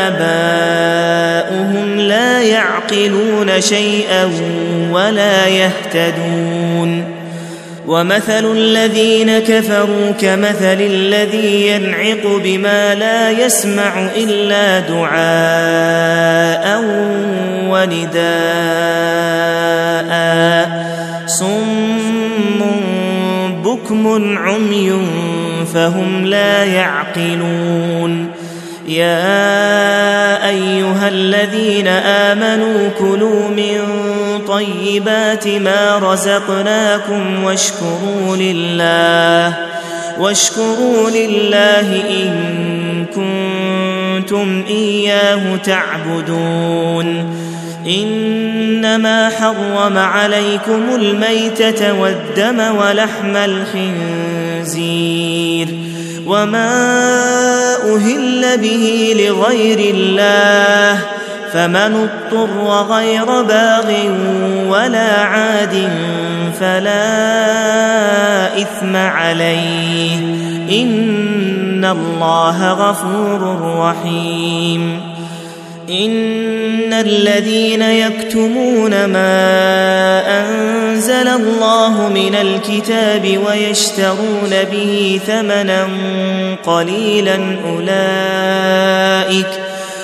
آباؤهم لا يعقلون شيئا ولا يهتدون ومثل الذين كفروا كمثل الذي ينعق بما لا يسمع إلا دعاء ونداء صم بكم عمي فهم لا يعقلون يا أيها الذين آمنوا كلوا من طيبات ما رزقناكم واشكروا لله واشكروا لله إن كنتم إياه تعبدون. إنما حرم عليكم الميتة والدم ولحم الخنزير وما أهل به لغير الله فمن اضطر غير باغ ولا عاد فلا إثم عليه إن الله غفور رحيم. إن الذين يكتمون ما أنزل الله من الكتاب ويشترون به ثمنا قليلا أولئك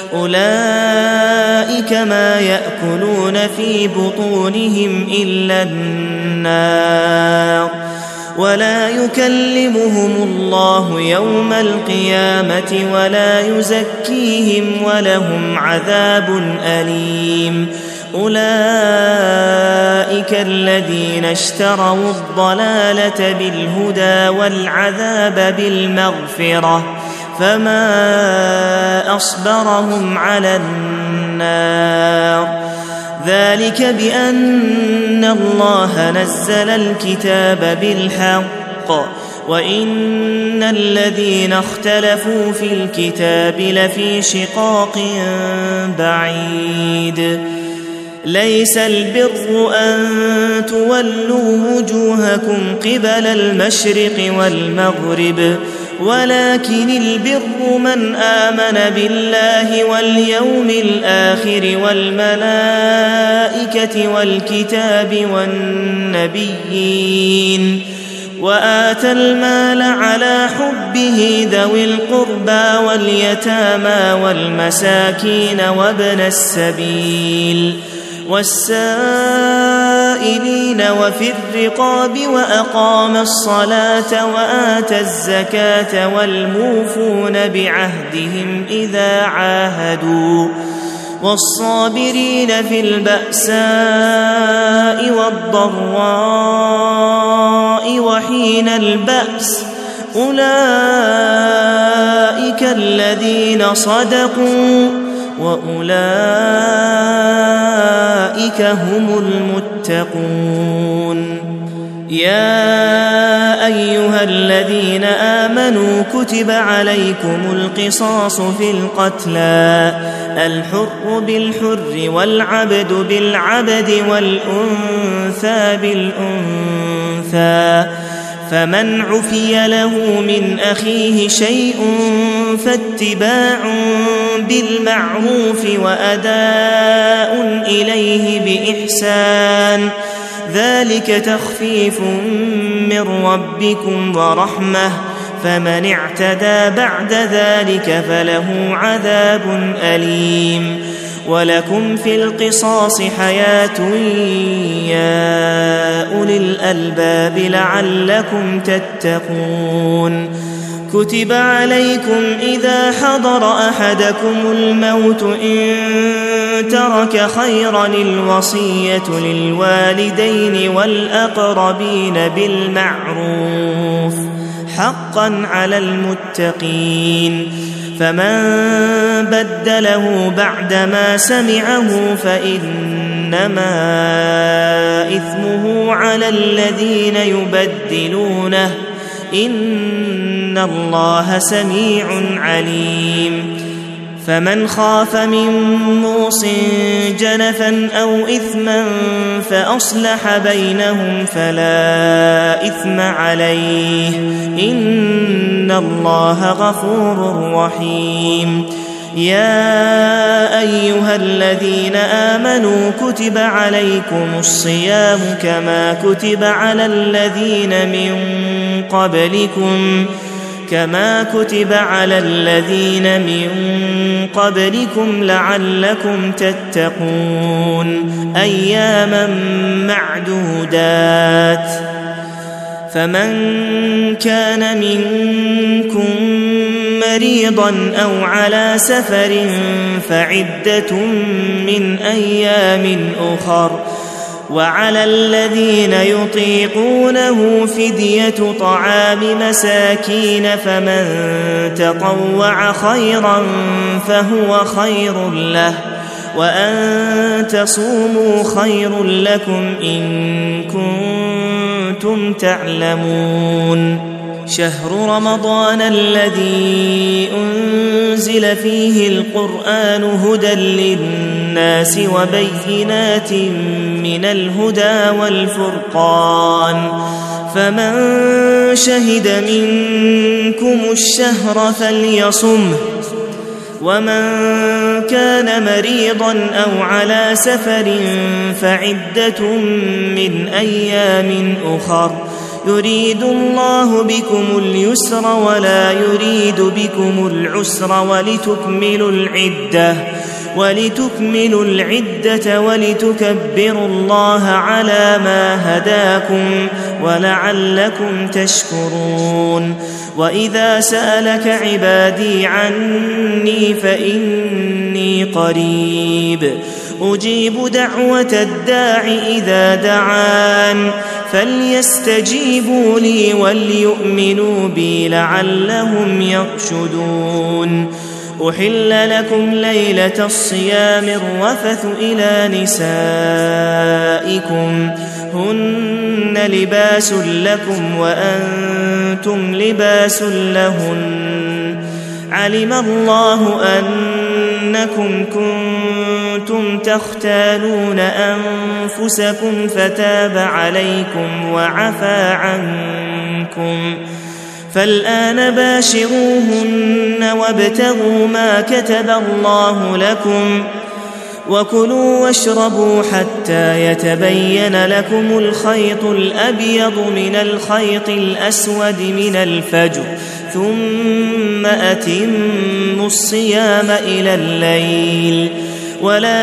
أولئك ما يأكلون في بطونهم إلا النار ولا يكلمهم الله يوم القيامة ولا يزكيهم ولهم عذاب أليم. أولئك الذين اشتروا الضلالة بالهدى والعذاب بالمغفرة فما أصبرهم على النار ذلك بأن الله نزل الكتاب بالحق وإن الذين اختلفوا في الكتاب لفي شقاق بعيد. ليس البر أن تولوا وجوهكم قبل المشرق والمغرب ولكن البر من آمن بالله واليوم الآخر والملائكة والكتاب والنبيين وآتى المال على حبه ذوي القربى واليتامى والمساكين وابن السبيل والسائلين وفي الرقاب وأقام الصلاة وآتى الزكاة والموفون بعهدهم إذا عاهدوا والصابرين في البأساء والضراء وحين البأس أولئك الذين صدقوا وأولئك هم المتقون. يا أيها الذين آمنوا كتب عليكم القصاص في القتلى الحر بالحر والعبد بالعبد والأنثى بالأنثى فمن عفي له من أخيه شيء فاتباع بالمعروف وأداء إليه بإحسان ذلك تخفيف من ربكم ورحمة فمن اعتدى بعد ذلك فله عذاب أليم. ولكم في القصاص حياة يا أولي الألباب لعلكم تتقون. كتب عليكم إذا حضر أحدكم الموت إن ترك خيرا الوصية للوالدين والأقربين بالمعروف حقا على المتقين فمن بدله بعدما سمعه فإنما إثمه على الذين يبدلونه إن الله سميع عليم. فمن خاف من موص جنفا أو إثما فأصلح بينهم فلا إثم عليه إن الله غفور رحيم. يا أيها الذين آمنوا كتب عليكم الصيام كما كتب على الذين من قبلكم كما كتب على الذين من قبلكم لعلكم تتقون أياما معدودات. فمن كان منكم مريضا أو على سفر فعدة من أيام أخر وعلى الذين يطيقونه فدية طعام مساكين فمن تطوع خيرا فهو خير له وأن تصوموا خير لكم إن كنتم تعلمون شهر رمضان الذي أنزل فيه القرآن هدى للناس وبينات من الهدى والفرقان فمن شهد منكم الشهر فليصمه ومن كان مريضا أو على سفر فعدة من أيام أخر يريد الله بكم اليسر ولا يريد بكم العسر ولتكملوا العدة ولتكملوا العدة ولتكبروا الله على ما هداكم ولعلكم تشكرون وإذا سألك عبادي عني فإني قريب أجيب دعوة الداع إذا دعان فليستجيبوا لي وليؤمنوا بي لعلهم يرشدون أحل لكم ليلة الصيام الرفث إلى نسائكم هن لباس لكم وأنتم لباس لهن علم الله أنكم كنتم تختانون أنفسكم فتاب عليكم وعفى عنكم فالآن باشروهن وابتغوا ما كتب الله لكم وكلوا واشربوا حتى يتبين لكم الخيط الأبيض من الخيط الأسود من الفجر ثم أتموا الصيام إلى الليل ولا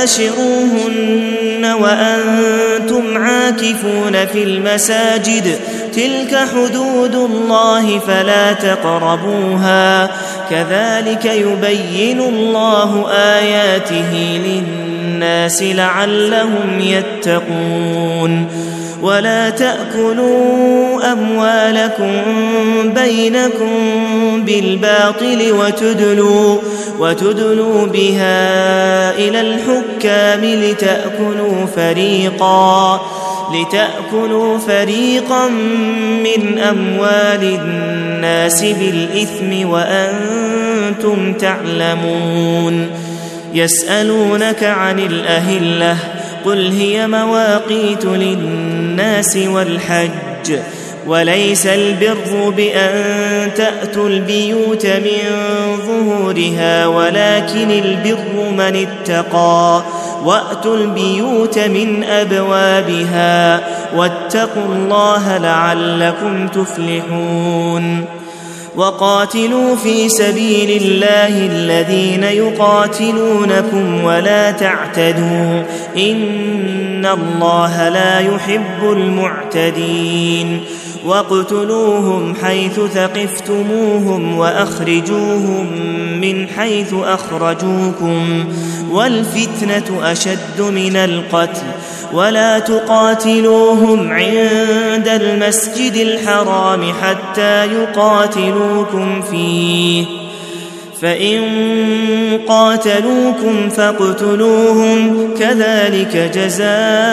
تباشروهن وأنتم عاكفون في المساجد تلك حدود الله فلا تقربوها كذلك يبين الله آياته للناس لعلهم يتقون ولا تأكلوا أموالكم بينكم بالباطل وتدلوا, وتدلوا بها إلى الحكام لتأكلوا فريقا لتأكلوا فريقا من أموال الناس بالإثم وأنتم تعلمون يسألونك عن الأهلة قل هي مواقيت للناس والحج وليس البر بأن تأتوا البيوت من ظهورها ولكن البر من اتقى وأتوا البيوت من أبوابها واتقوا الله لعلكم تفلحون وقاتلوا في سبيل الله الذين يقاتلونكم ولا تعتدوا إن الله لا يحب المعتدين واقتلوهم حيث ثقفتموهم وأخرجوهم من حيث أخرجوكم والفتنة أشد من القتل ولا تقاتلوهم عند المسجد الحرام حتى يقاتلوكم فيه فإن قاتلوكم فاقتلوهم كذلك جزاء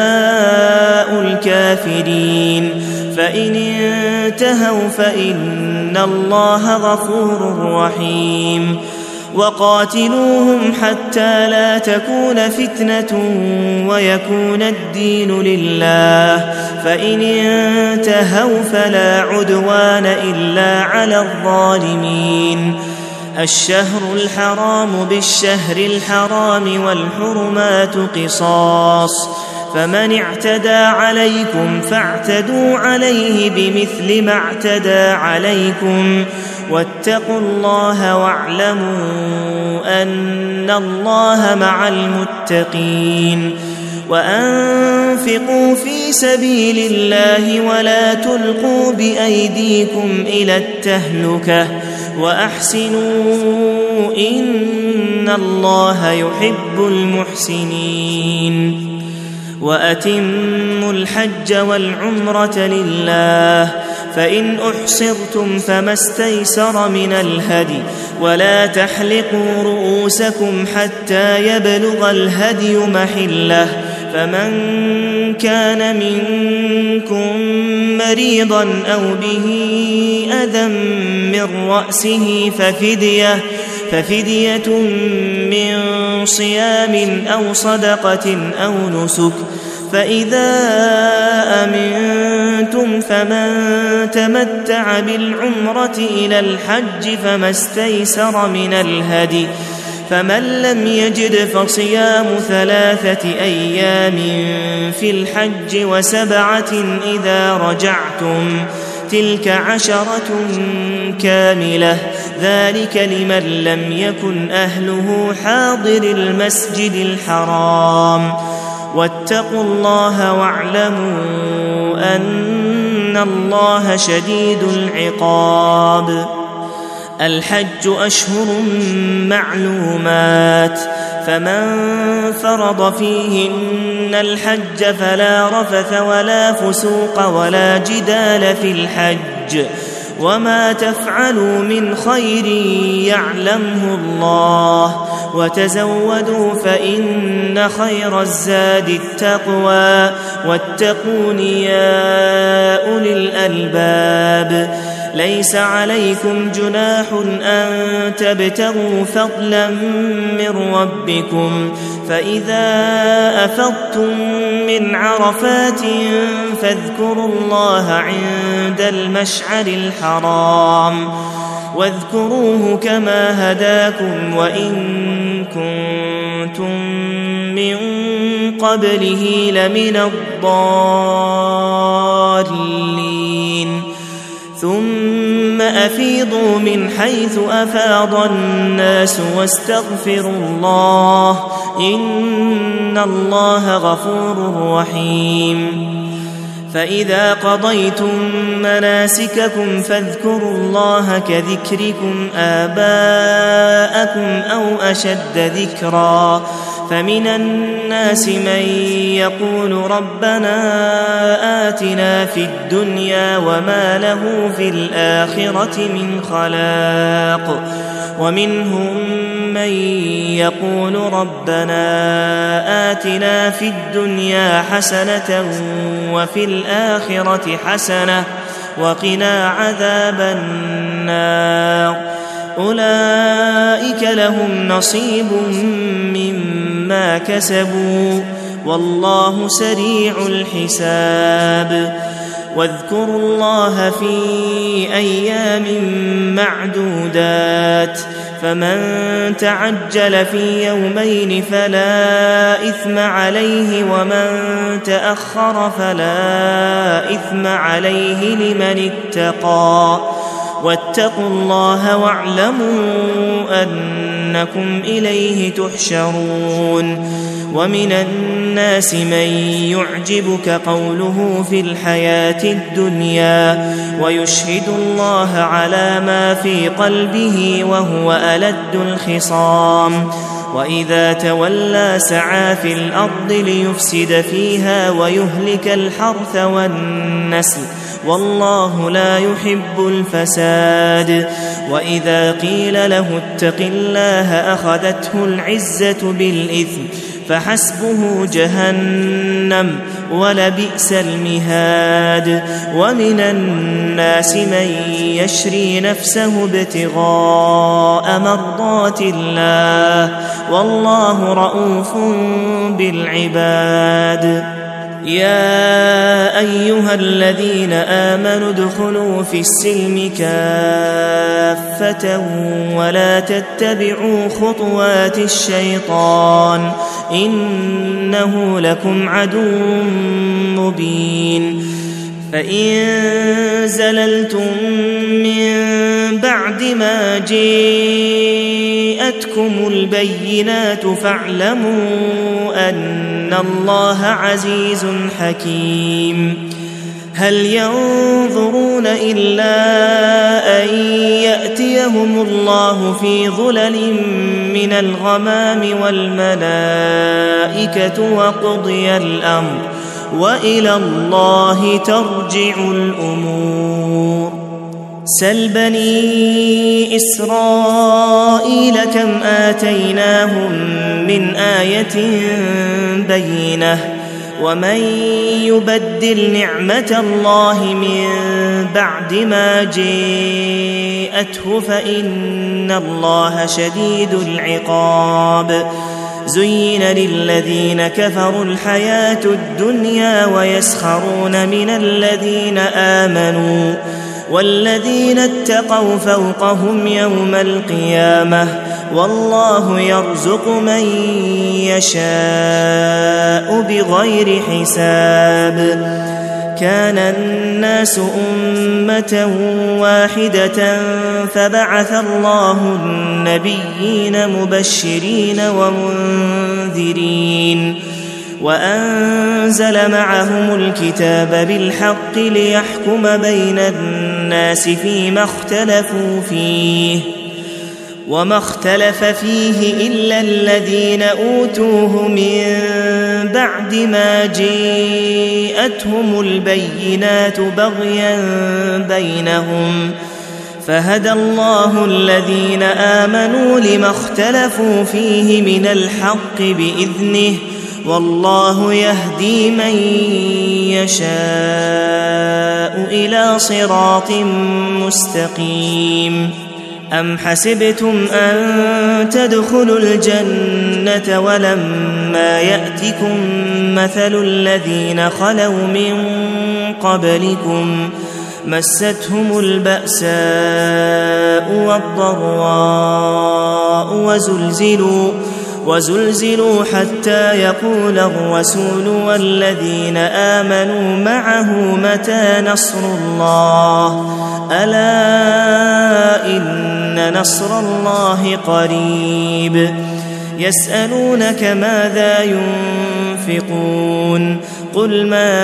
الكافرين فإن انتهوا فإن الله غفور رحيم وقاتلوهم حتى لا تكون فتنة ويكون الدين لله فإن انتهوا فلا عدوان إلا على الظالمين الشهر الحرام بالشهر الحرام والحرمات قصاص فمن اعتدى عليكم فاعتدوا عليه بمثل ما اعتدى عليكم واتقوا الله واعلموا أن الله مع المتقين وأنفقوا في سبيل الله ولا تلقوا بأيديكم إلى التهلكة وأحسنوا إن الله يحب المحسنين وأتموا الحج والعمرة لله، فإن أحصرتم فما استيسر من الهدي، ولا تحلقوا رؤوسكم حتى يبلغ الهدي محله، فمن كان منكم مريضا أو به أذى من رأسه ففدية, ففدية من صيام أو صدقة أو نسك، فإذا أمنتم فمن تمتع بالعمرة إلى الحج فما استيسر من الهدي، فمن لم يجد فصيام ثلاثة أيام في الحج وسبعة إذا رجعتم، تلك عشرة كاملة، ذلك لمن لم يكن أهله حاضر المسجد الحرام. واتقوا الله واعلموا أن الله شديد العقاب. الحج أشهر معلومات، فمن فرض فيهن الحج فلا رفث ولا فسوق ولا جدال في الحج، وما تفعلوا من خير يعلمه الله، وتزودوا فإن خير الزاد التقوى، واتقون يا أولي الألباب. ليس عليكم جناح أن تبتغوا فضلا من ربكم، فإذا أفضتم من عرفات فاذكروا الله عند المشعر الحرام، واذكروه كما هداكم وإن كنتم من قبله لمن الضالين. ثم أفيضوا من حيث أفاض الناس واستغفروا الله، إن الله غفور رحيم. فإذا قضيتم مناسككم فاذكروا الله كذكركم آباءكم أو أشد ذكرا، فمن الناس من يقول ربنا آتنا في الدنيا وما له في الآخرة من خلاق، ومنهم من يقول ربنا آتنا في الدنيا حسنة وفي الآخرة حسنة وقنا عذاب النار. أولئك لهم نصيب مما كسبوا والله سريع الحساب. واذكروا الله في أيام معدودات، فمن تعجل في يومين فلا إثم عليه، ومن تأخر فلا إثم عليه لمن اتقى. واتقوا الله واعلموا أنكم إليه تحشرون. ومن الناس من يعجبك قوله في الحياة الدنيا ويشهد الله على ما في قلبه وهو ألد الخصام، وإذا تولى سعى في الأرض ليفسد فيها ويهلك الحرث والنسل، والله لا يحب الفساد. وإذا قيل له اتق الله أخذته العزة بالإثم، فحسبه جهنم ولبئس المهاد. ومن الناس من يشري نفسه ابتغاء مرضات الله، والله رؤوف بالعباد. يا أيها الذين آمنوا ادخلوا في السلم كافة ولا تتبعوا خطوات الشيطان إنه لكم عدو مبين. فإن زللتم من بعد ما جاءتكم البينات فاعلموا أن الله عزيز حكيم. هل ينظرون إلا أن يأتيهم الله في ظلل من الغمام والملائكة وقضي الأمر وإلى الله ترجع الأمور. سل بني إسرائيل كم آتيناهم من آية بينة ومن يبدل نعمة الله من بعد ما جاءته فإن الله شديد العقاب. زين للذين كفروا الحياة الدنيا ويسخرون من الذين آمنوا والذين اتقوا فوقهم يوم القيامة والله يرزق من يشاء بغير حساب. كان الناس أمة واحدة فبعث الله النبيين مبشرين ومنذرين وأنزل معهم الكتاب بالحق ليحكم بين الناس فيما اختلفوا فيه وما اختلف فيه إلا الذين أوتوه من بعد ما جاءتهم البينات بغيا بينهم فهدى الله الذين آمنوا لما اختلفوا فيه من الحق بإذنه والله يهدي من يشاء إلى صراط مستقيم. أم حسبتم أن تدخلوا الجنة ولما يأتكم مثل الذين خلوا من قبلكم مستهم البأساء والضراء وزلزلوا وزلزلوا حتى يقول الرسول والذين آمنوا معه متى نصر الله ألا إن نصر الله قريب. يسألونك ماذا ينفقون قل ما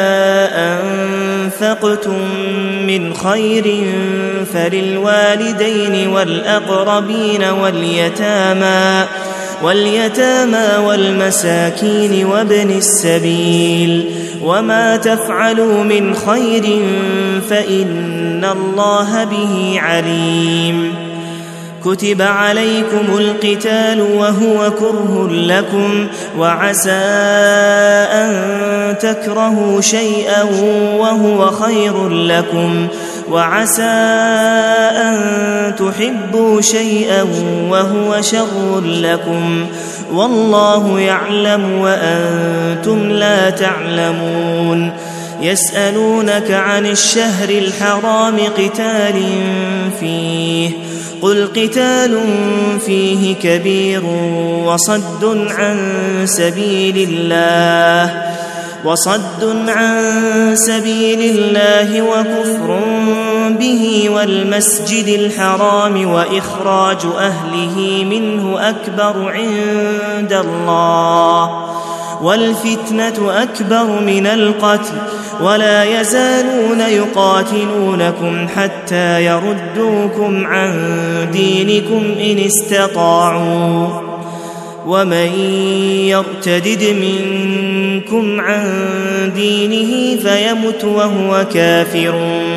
أنفقتم من خير فللوالدين والأقربين واليتامى واليتامى والمساكين وابن السبيل وما تفعلوا من خير فإن الله به عليم. كتب عليكم القتال وهو كره لكم وعسى أن تكرهوا شيئا وهو خير لكم وعسى أن تحبوا شيئا وهو شر لكم والله يعلم وأنتم لا تعلمون. يسألونك عن الشهر الحرام قتال فيه قل قتال فيه كبير وصد عن سبيل الله وصد عن سبيل الله وكفر به والمسجد الحرام وإخراج أهله منه أكبر عند الله والفتنة أكبر من القتل ولا يزالون يقاتلونكم حتى يردوكم عن دينكم إن استطاعوا ومن يرتدد منكم عن دينه فيمت وهو كافر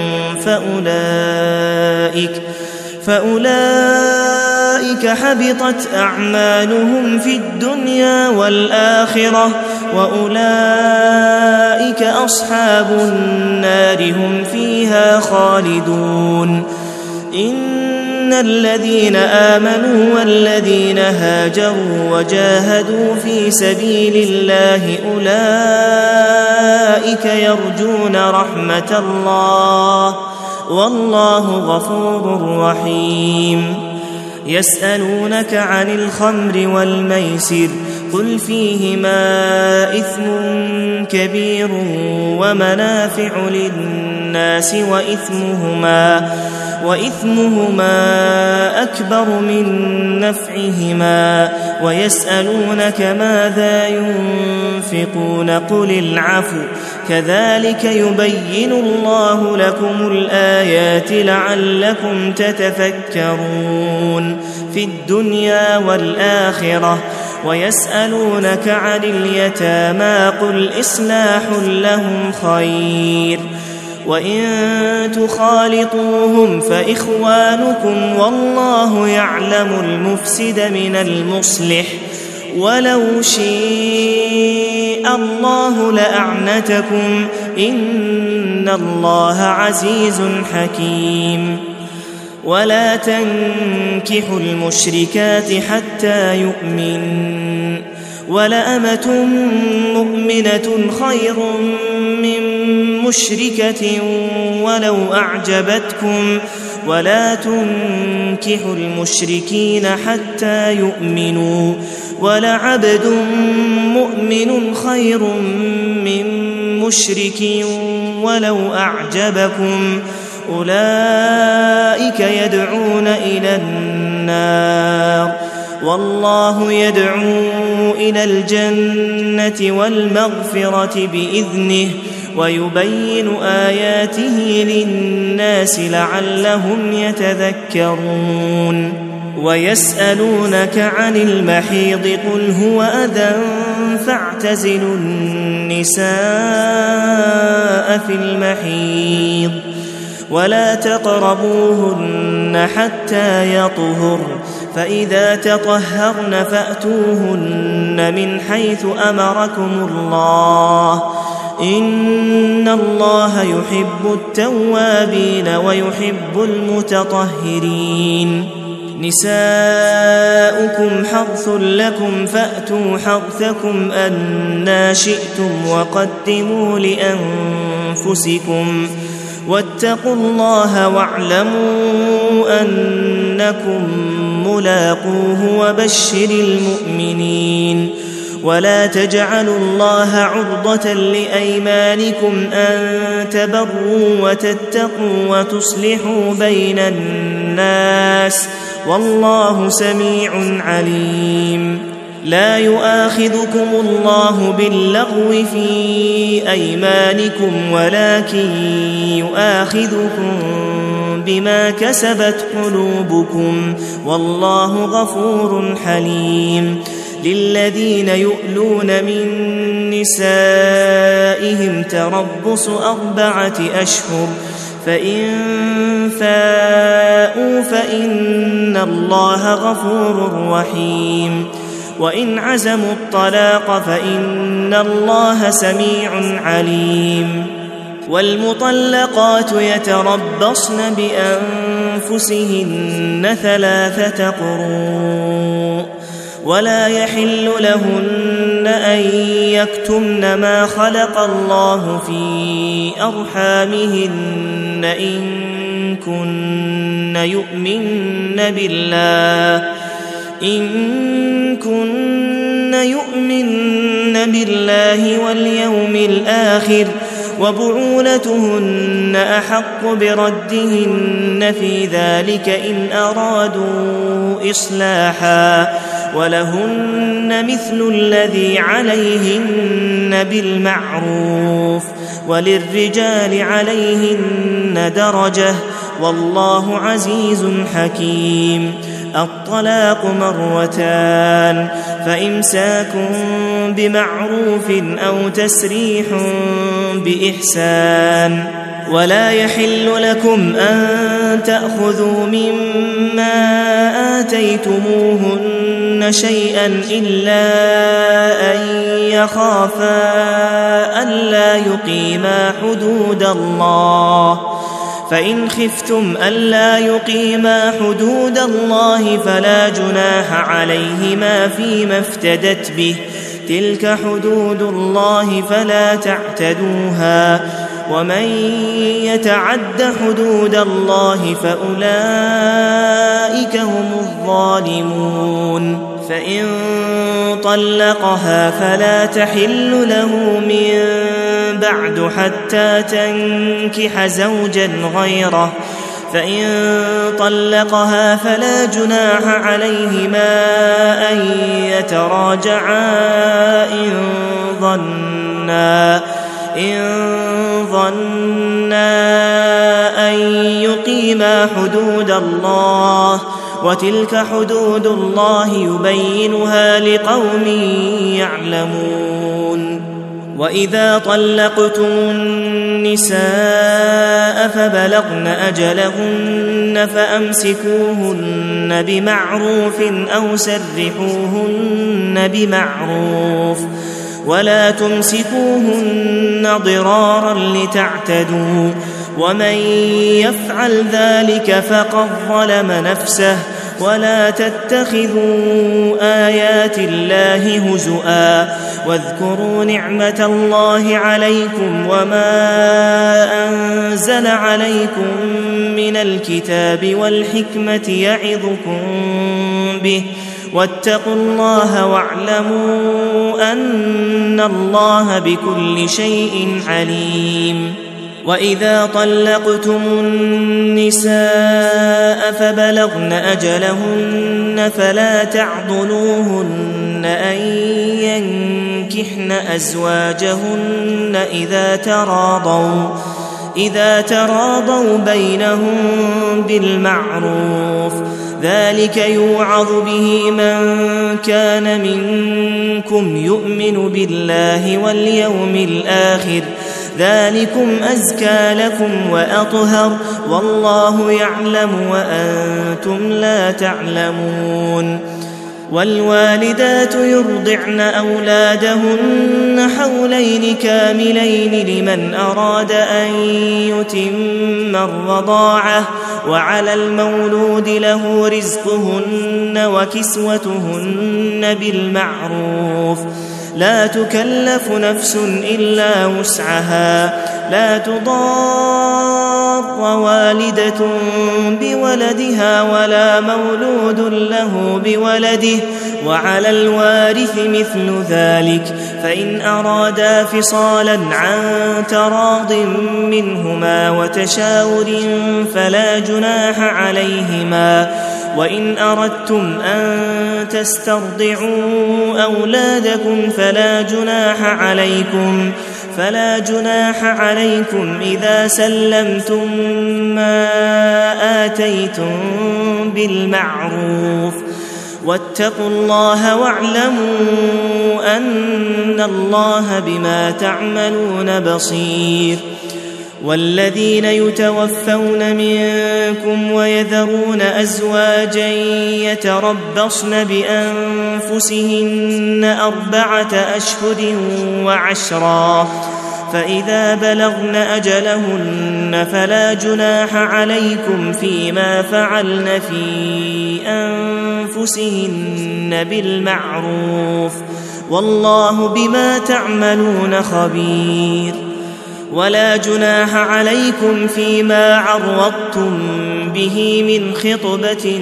فأولئك فأولئك حبطت أعمالهم في الدنيا والآخرة وأولئك أصحاب النار هم فيها خالدون. إن الذين آمنوا والذين هاجروا وجاهدوا في سبيل الله أولئك يرجون رحمة الله والله غفور رحيم. يسألونك عن الخمر والميسر قل فيهما إثم كبير ومنافع للناس وإثمهما وإثمهما أكبر من نفعهما ويسألونك ماذا ينفقون قل العفو كذلك يبين الله لكم الآيات لعلكم تتفكرون في الدنيا والآخرة ويسألونك عن اليتامى قل إصلاح لهم خير وإن تخالطوهم فإخوانكم والله يعلم المفسد من المصلح ولو شاء الله لأعنتكم إن الله عزيز حكيم ولا تنكحوا المشركات حتى يؤمنن ولأمة مؤمنة خير من مشركة ولو أعجبتكم ولا تنكحوا المشركين حتى يؤمنوا ولعبد مؤمن خير من مشرك ولو أعجبكم أولئك يدعون إلى النار والله يدعو إلى الجنة والمغفرة بإذنه ويبين آياته للناس لعلهم يتذكرون ويسألونك عن المحيض قل هو أذى فاعتزلوا النساء في المحيض ولا تقربوهن حتى يطهر فإذا تطهرن فأتوهن من حيث أمركم الله إن الله يحب التوابين ويحب المتطهرين نساؤكم حرث لكم فأتوا حرثكم أنى شئتم وقدموا لأنفسكم واتقوا الله واعلموا أنكم ملاقوه وبشر المؤمنين ولا تجعلوا الله عرضة لأيمانكم أن تبروا وتتقوا وتصلحوا بين الناس والله سميع عليم لا يؤاخذكم الله باللغو في أيمانكم ولكن يؤاخذكم بما كسبت قلوبكم والله غفور حليم للذين يؤلون من نسائهم تربص أربعة أشهر فإن فاءوا فإن الله غفور رحيم وإن عزموا الطلاق فإن الله سميع عليم والمطلقات يتربصن بأنفسهن ثلاثة قروء ولا يحل لهن أن يكتمن ما خلق الله في أرحامهن إن كن يؤمن بالله إن كن يؤمن بالله واليوم الآخر وبعولتهن أحق بردهن في ذلك إن أرادوا إصلاحا ولهن مثل الذي عليهن بالمعروف وللرجال عليهن درجة والله عزيز حكيم الطلاق مرتان فإمساك بمعروف أو تسريح بإحسان ولا يحل لكم أن تأخذوا مما آتيتموهن شيئا إلا أن يخافا ألا يقيما حدود الله فإن خفتم ألا يقيما حدود الله فلا جناح عليهما فيما افتدت به تلك حدود الله فلا تعتدوها ومن يتعد حدود الله فأولئك هم الظالمون فإن طلقها فلا تحل له من بعد حتى تنكح زوجا غيره فإن طلقها فلا جناح عليهما أن يتراجعا إن ظنا إن ظنا أن يقيما حدود الله، وتلك حدود الله يبينها لقوم يعلمون. وإذا طلقتم النساء فبلغن أجلهن فأمسكوهن بمعروف أو سرحوهن بمعروف، ولا تمسكوهن ضرارا لتعتدوا، ومن يفعل ذلك فقد ظلم نفسه. ولا تتخذوا آيات الله هزؤا، واذكروا نعمة الله عليكم وما أنزل عليكم من الكتاب والحكمة يعظكم به، واتقوا الله واعلموا أن الله بكل شيء عليم. وإذا طلقتم النساء فبلغن أجلهن فلا تعضلوهن أن ينكحن أزواجهن إذا تراضوا إذا تراضوا بينهم بالمعروف، ذلك يوعظ به من كان منكم يؤمن بالله واليوم الآخر، ذلكم أزكى لكم وأطهر، والله يعلم وأنتم لا تعلمون. والوالدات يرضعن أولادهن حولين كاملين لمن أراد أن يتم الرضاعة، وعلى المولود له رزقهن وكسوتهن بالمعروف، لا تكلف نفس إلا وسعها، لا تضار والدة بولدها ولا مولود له بولده، وعلى الوارث مثل ذلك، فإن أرادا فصالا عن تراض منهما وتشاور فلا جناح عليهما. وإن أردتم أن تسترضعوا أولادكم فلا جناح عليكم فلا جناح عليكم إذا سلمتم ما آتيتم بالمعروف، واتقوا الله واعلموا أن الله بما تعملون بصير. والذين يتوفون منكم ويذرون أزواجا يتربصن بأنفسهن أربعة أشهر وعشرا، فإذا بلغن أجلهن فلا جناح عليكم فيما فعلن في أنفسهن بالمعروف، والله بما تعملون خبير. ولا جناح عليكم فيما عرضتم به من خطبة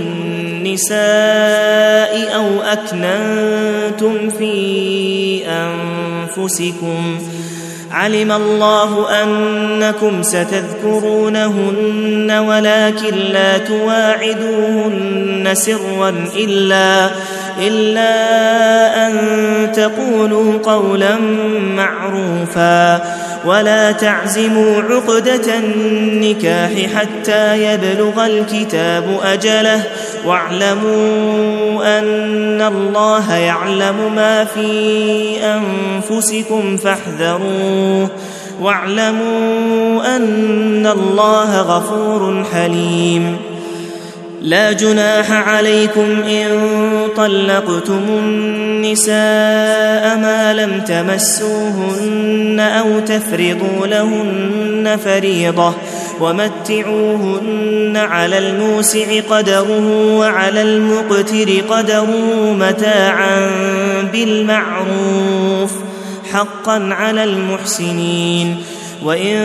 النساء أو أكننتم في أنفسكم، علم الله أنكم ستذكرونهن ولكن لا تواعدوهن سرا إلا, إلا أن تقولوا قولا معروفا، ولا تعزموا عقدة النكاح حتى يبلغ الكتاب أجله، واعلموا أن الله يعلم ما في أنفسكم فاحذروه، واعلموا أن الله غفور حليم. لا جناح عليكم إن طلقتم النساء ما لم تمسوهن أو تفرضوا لهن فريضة، ومتعوهن على الموسع قدره وعلى المقتر قدره متاعا بالمعروف، حقا على المحسنين. وإن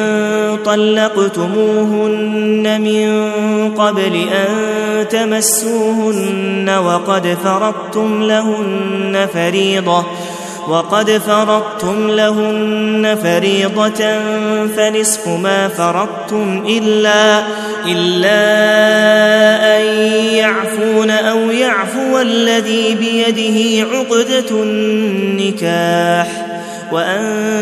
طلقتموهن من قبل أن تمسوهن وقد فرضتم لهن فريضة وقد فرضتم لهن فريضة فنصف ما فرضتم إلا, إلا أن يعفون أو يعفو الذي بيده عقدة النكاح وأن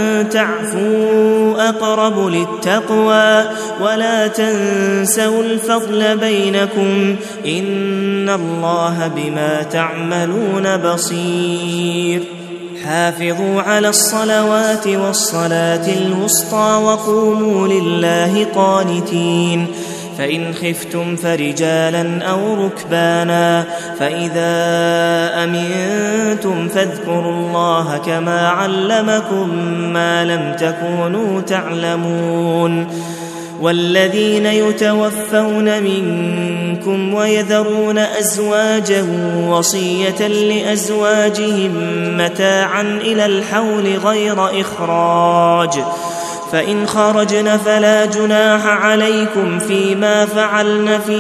تعفوا أقرب للتقوى ولا تنسوا الفضل بينكم إن الله بما تعملون بصير. حافظوا على الصلوات والصلاة الوسطى وقوموا لله قانتين. فإن خفتم فرجالا أو ركبانا فإذا أمنتم فاذكروا الله كما علمكم ما لم تكونوا تعلمون. والذين يتوفون منكم ويذرون أزواجا وصية لأزواجهم متاعا إلى الحول غير إخراج فإن خرجن فلا جناح عليكم فيما فعلن في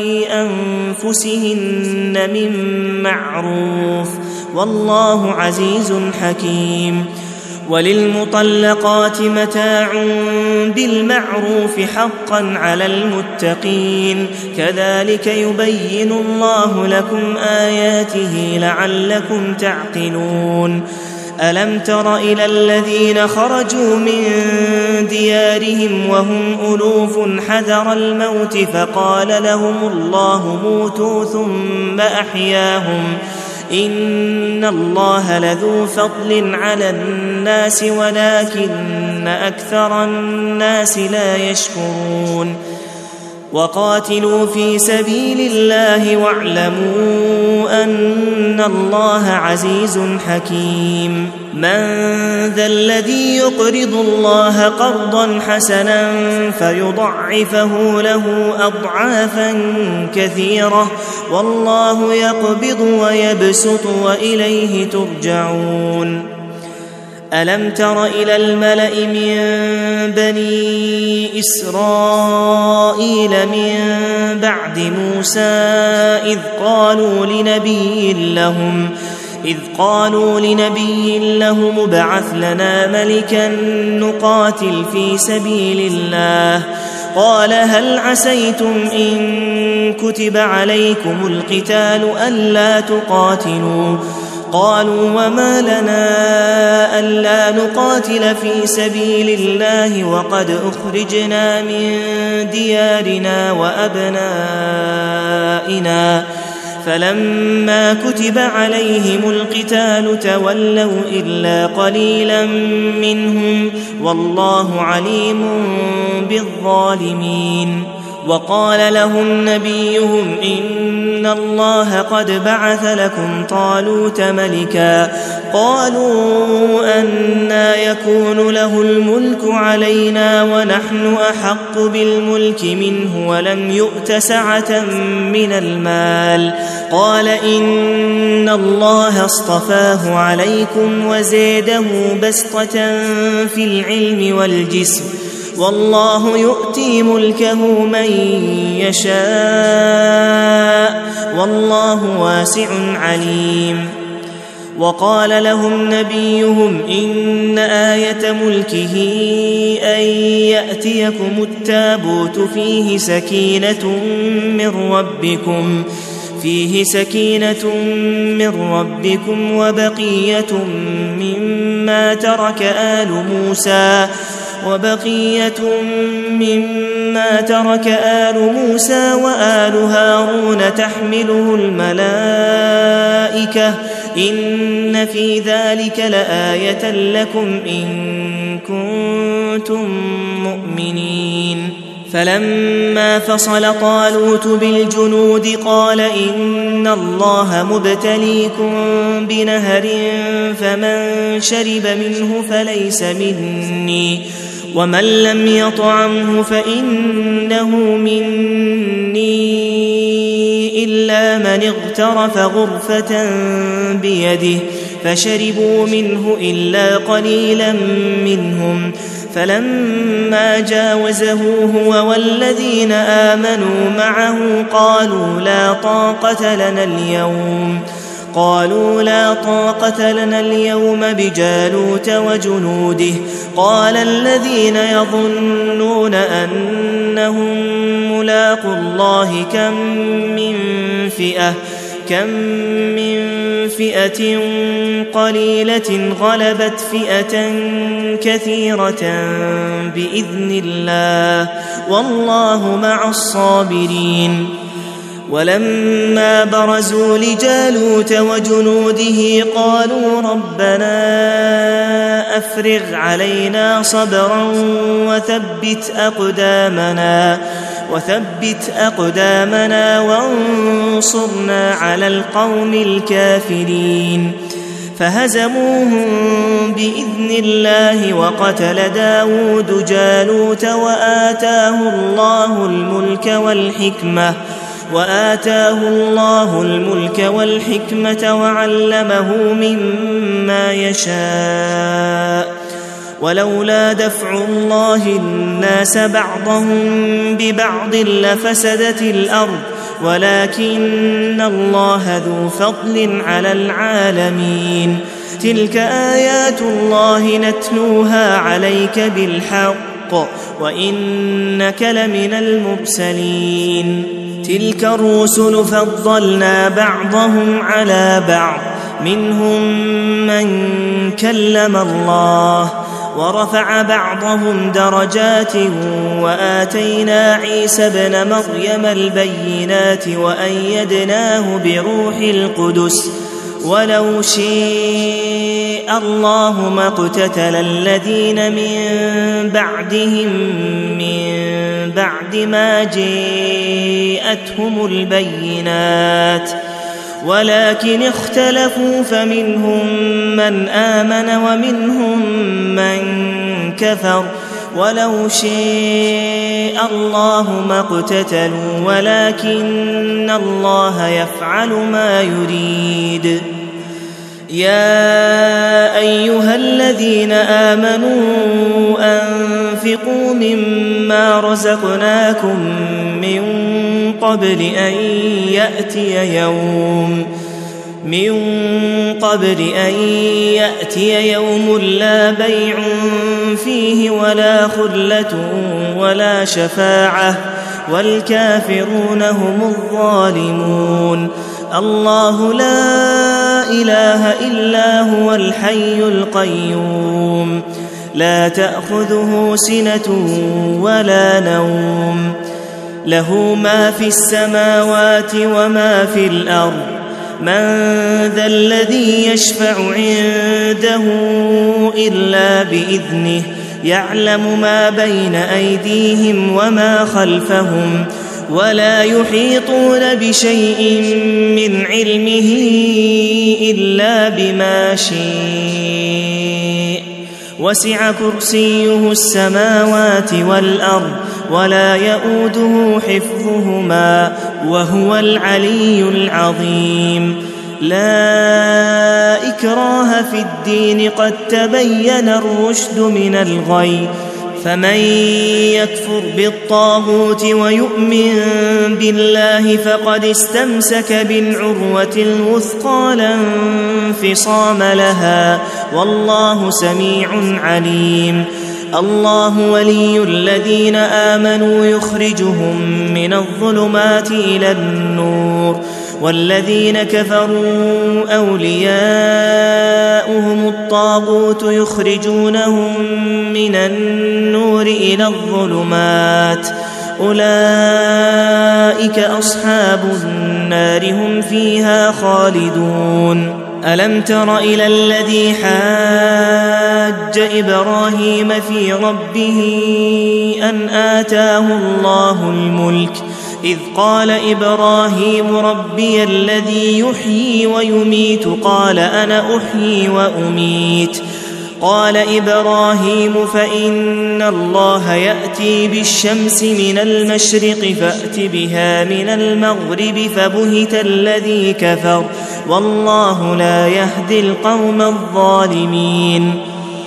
أنفسهن من معروف والله عزيز حكيم. وللمطلقات متاع بالمعروف حقا على المتقين كذلك يبين الله لكم آياته لعلكم تعقلون. ألم تر إلى الذين خرجوا من ديارهم وهم ألوف حذر الموت فقال لهم الله موتوا ثم أحياهم إن الله لذو فضل على الناس ولكن أكثر الناس لا يشكرون. وقاتلوا في سبيل الله واعلموا أن الله عزيز حكيم. من ذا الذي يقرض الله قرضا حسنا فيضعفه له أضعافا كثيرة والله يقبض ويبسط وإليه ترجعون. ألم تر إلى الملأ من بني إسرائيل من بعد موسى إذ قالوا لنبي لهم إذ قالوا لنبي لهم ابعث لنا ملكا نقاتل في سبيل الله قال هل عسيتم إن كتب عليكم القتال ألا تقاتلوا قالوا وما لنا ألا نقاتل في سبيل الله وقد أخرجنا من ديارنا وأبنائنا فلما كتب عليهم القتال تولوا إلا قليلا منهم والله عليم بالظالمين. وقال لهم نبيهم إن الله قد بعث لكم طالوت ملكا قالوا أنى يكون له الملك علينا ونحن أحق بالملك منه ولم يؤت سعة من المال قال إن الله اصطفاه عليكم وزيده بسطة في العلم والجسم والله يؤتي ملكه من يشاء والله واسع عليم. وقال لهم نبيهم إن آية ملكه أن يأتيكم التابوت فيه سكينة من ربكم فيه سكينة من ربكم وبقية مما ترك آل موسى وبقية مما ترك آل موسى وآل هارون تحمله الملائكة إن في ذلك لآية لكم إن كنتم مؤمنين. فلما فصل طالوت بالجنود قال إن الله مبتليكم بنهر فمن شرب منه فليس مني ومن لم يطعمه فإنه مني إلا من اغترف غرفة بيده فشربوا منه إلا قليلا منهم فلما جاوزه هو والذين آمنوا معه قالوا لا طاقة لنا اليوم قالوا لا طاقة لنا اليوم بجالوت وجنوده قال الذين يظنون أنهم ملاقوا الله كم من فئة كم من فئة قليلة غلبت فئة كثيرة بإذن الله والله مع الصابرين ولما برزوا لجالوت وجنوده قالوا ربنا أفرغ علينا صبرا وثبت أقدامنا وثبت أقدامنا وانصرنا على القوم الكافرين فهزموهم بإذن الله وقتل داود جالوت وآتاه الله الملك والحكمة وآتاه الله الملك والحكمة وعلمه مما يشاء ولولا دفع الله الناس بعضهم ببعض لفسدت الأرض ولكن الله ذو فضل على العالمين تلك آيات الله نتلوها عليك بالحق وإنك لمن المرسلين تلك الرسل فضلنا بعضهم على بعض منهم من كلم الله ورفع بعضهم درجات وآتينا عيسى ابن مريم البينات وأيدناه بروح القدس ولو شاء الله ما اقتتل الذين من بعدهم من بعد ما جاءتهم البينات ولكن اختلفوا فمنهم من آمن ومنهم من كفر ولو شاء الله ما اقتتلوا ولكن الله يفعل ما يريد يا أيها الذين آمنوا أنفقوا مما رزقناكم من قبل أن يأتي يوم من قبل أن يأتي يوم لا بيع فيه ولا خلة ولا شفاعة والكافرون هم الظالمون الله لا إله إلا هو الحي القيوم لا تأخذه سنة ولا نوم له ما في السماوات وما في الأرض من ذا الذي يشفع عنده إلا بإذنه يعلم ما بين أيديهم وما خلفهم ولا يحيطون بشيء من علمه إلا بما شاء وسع كرسيه السماوات والأرض ولا يؤوده حفظهما وهو العلي العظيم لا إكراه في الدين قد تبين الرشد من الغي فمن يكفر بالطاغوت ويؤمن بالله فقد استمسك بالعروة الوثقى لا انفصام لها والله سميع عليم الله ولي الذين آمنوا يخرجهم من الظلمات إلى النور والذين كفروا أولياؤهم الطاغوت يخرجونهم من النور إلى الظلمات أولئك أصحاب النار هم فيها خالدون ألم تر إلى الذي حاج إبراهيم في ربه أن آتاه الله الملك إذ قال إبراهيم ربي الذي يحيي ويميت قال أنا أحيي وأميت قال إبراهيم فإن الله يأتي بالشمس من المشرق فأت بها من المغرب فبهت الذي كفر والله لا يهدي القوم الظالمين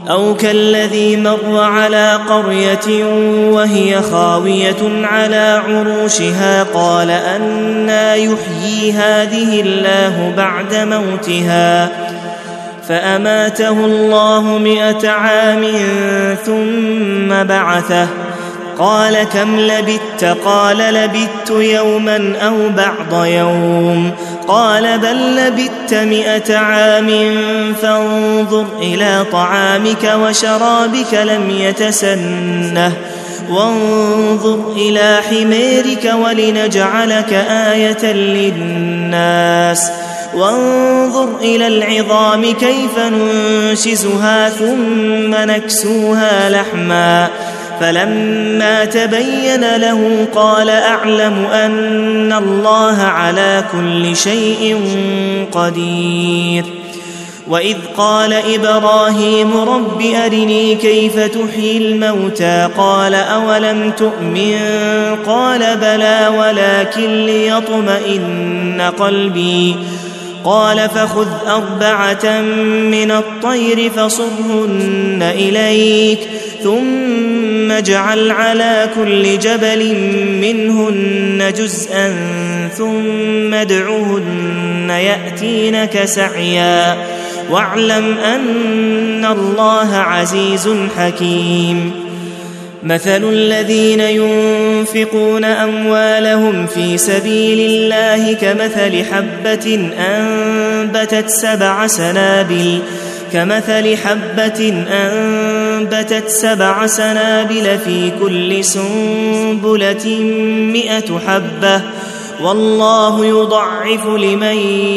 أو كالذي مر على قرية وهي خاوية على عروشها قال أنى يحيي هذه الله بعد موتها فأماته الله مئة عام ثم بعثه قال كم لبثت قال لبثت يوما أو بعض يوم قال بل لبثت مئة عام فانظر إلى طعامك وشرابك لم يتسنه وانظر إلى حميرك ولنجعلك آية للناس وانظر إلى العظام كيف ننشزها ثم نكسوها لحما فلما تبين له قال أعلم أن الله على كل شيء قدير. وإذ قال إبراهيم رب أرني كيف تحيي الموتى قال أولم تؤمن قال بلى ولكن ليطمئن قلبي قال فخذ أربعة من الطير فصرهن إليك ثم اجعل على كل جبل منهن جزءا ثم ادعهن يأتينك سعيا واعلم أن الله عزيز حكيم. مثل الذين ينفقون أموالهم في سبيل الله كمثل حبة أنبتت سبع سنابل كمثل حبة أنبتت سبع سنابل في كل سنبلة مئة حبة والله يضعف لمن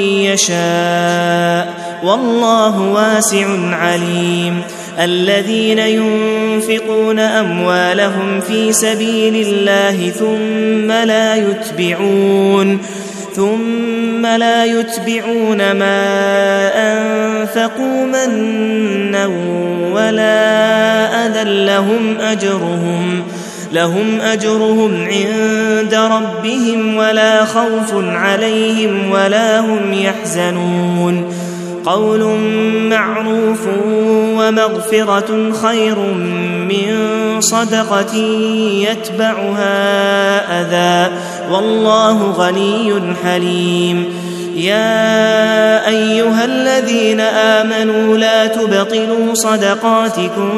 يشاء والله واسع عليم. الذين ينفقون أموالهم في سبيل الله ثم لا يتبعون ثم لا يتبعون ما أنفقوا منا ولا أذى لهم أجرهم لهم أجرهم عند ربهم ولا خوف عليهم ولا هم يحزنون. قول معروف ومغفرة خير من صدقة يتبعها أذى والله غني حليم. يا أيها الذين آمنوا لا تبطلوا صدقاتكم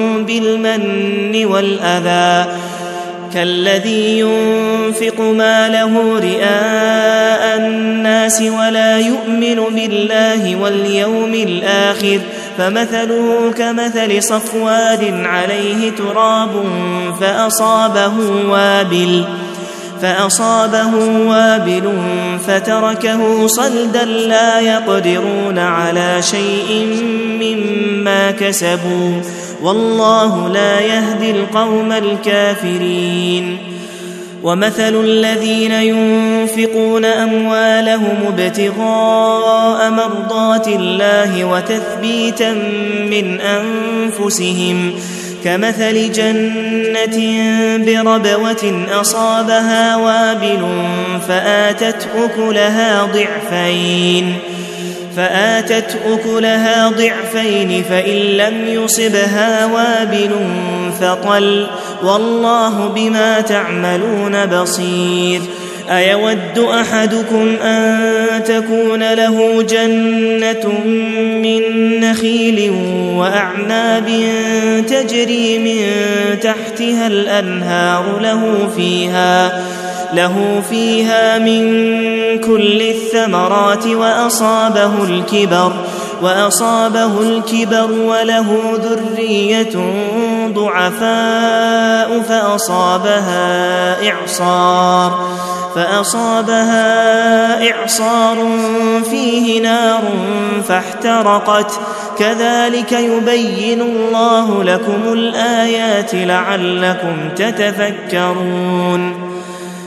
بالمن والأذى كالذي ينفق ماله رئاء الناس ولا يؤمن بالله واليوم الآخر فمثله كمثل صفوان عليه تراب فأصابه وابل فأصابه وابل فتركه صلدا لا يقدرون على شيء مما كسبوا والله لا يهدي القوم الكافرين. ومثل الذين ينفقون أموالهم ابتغاء مرضات الله وتثبيتا من أنفسهم كمثل جنة بربوة أصابها وابل فآتت أكلها ضعفين فآتت أكلها ضعفين فإن لم يصبها وابل فطل والله بما تعملون بصير. أيود أحدكم أن تكون له جنة من نخيل وأعناب تجري من تحتها الأنهار له فيها له فيها من كل الثمرات وأصابه الكبر وأصابه الكبر وله ذرية ضعفاء فأصابها إعصار فأصابها إعصار فيه نار فاحترقت كذلك يبين الله لكم الآيات لعلكم تتفكرون.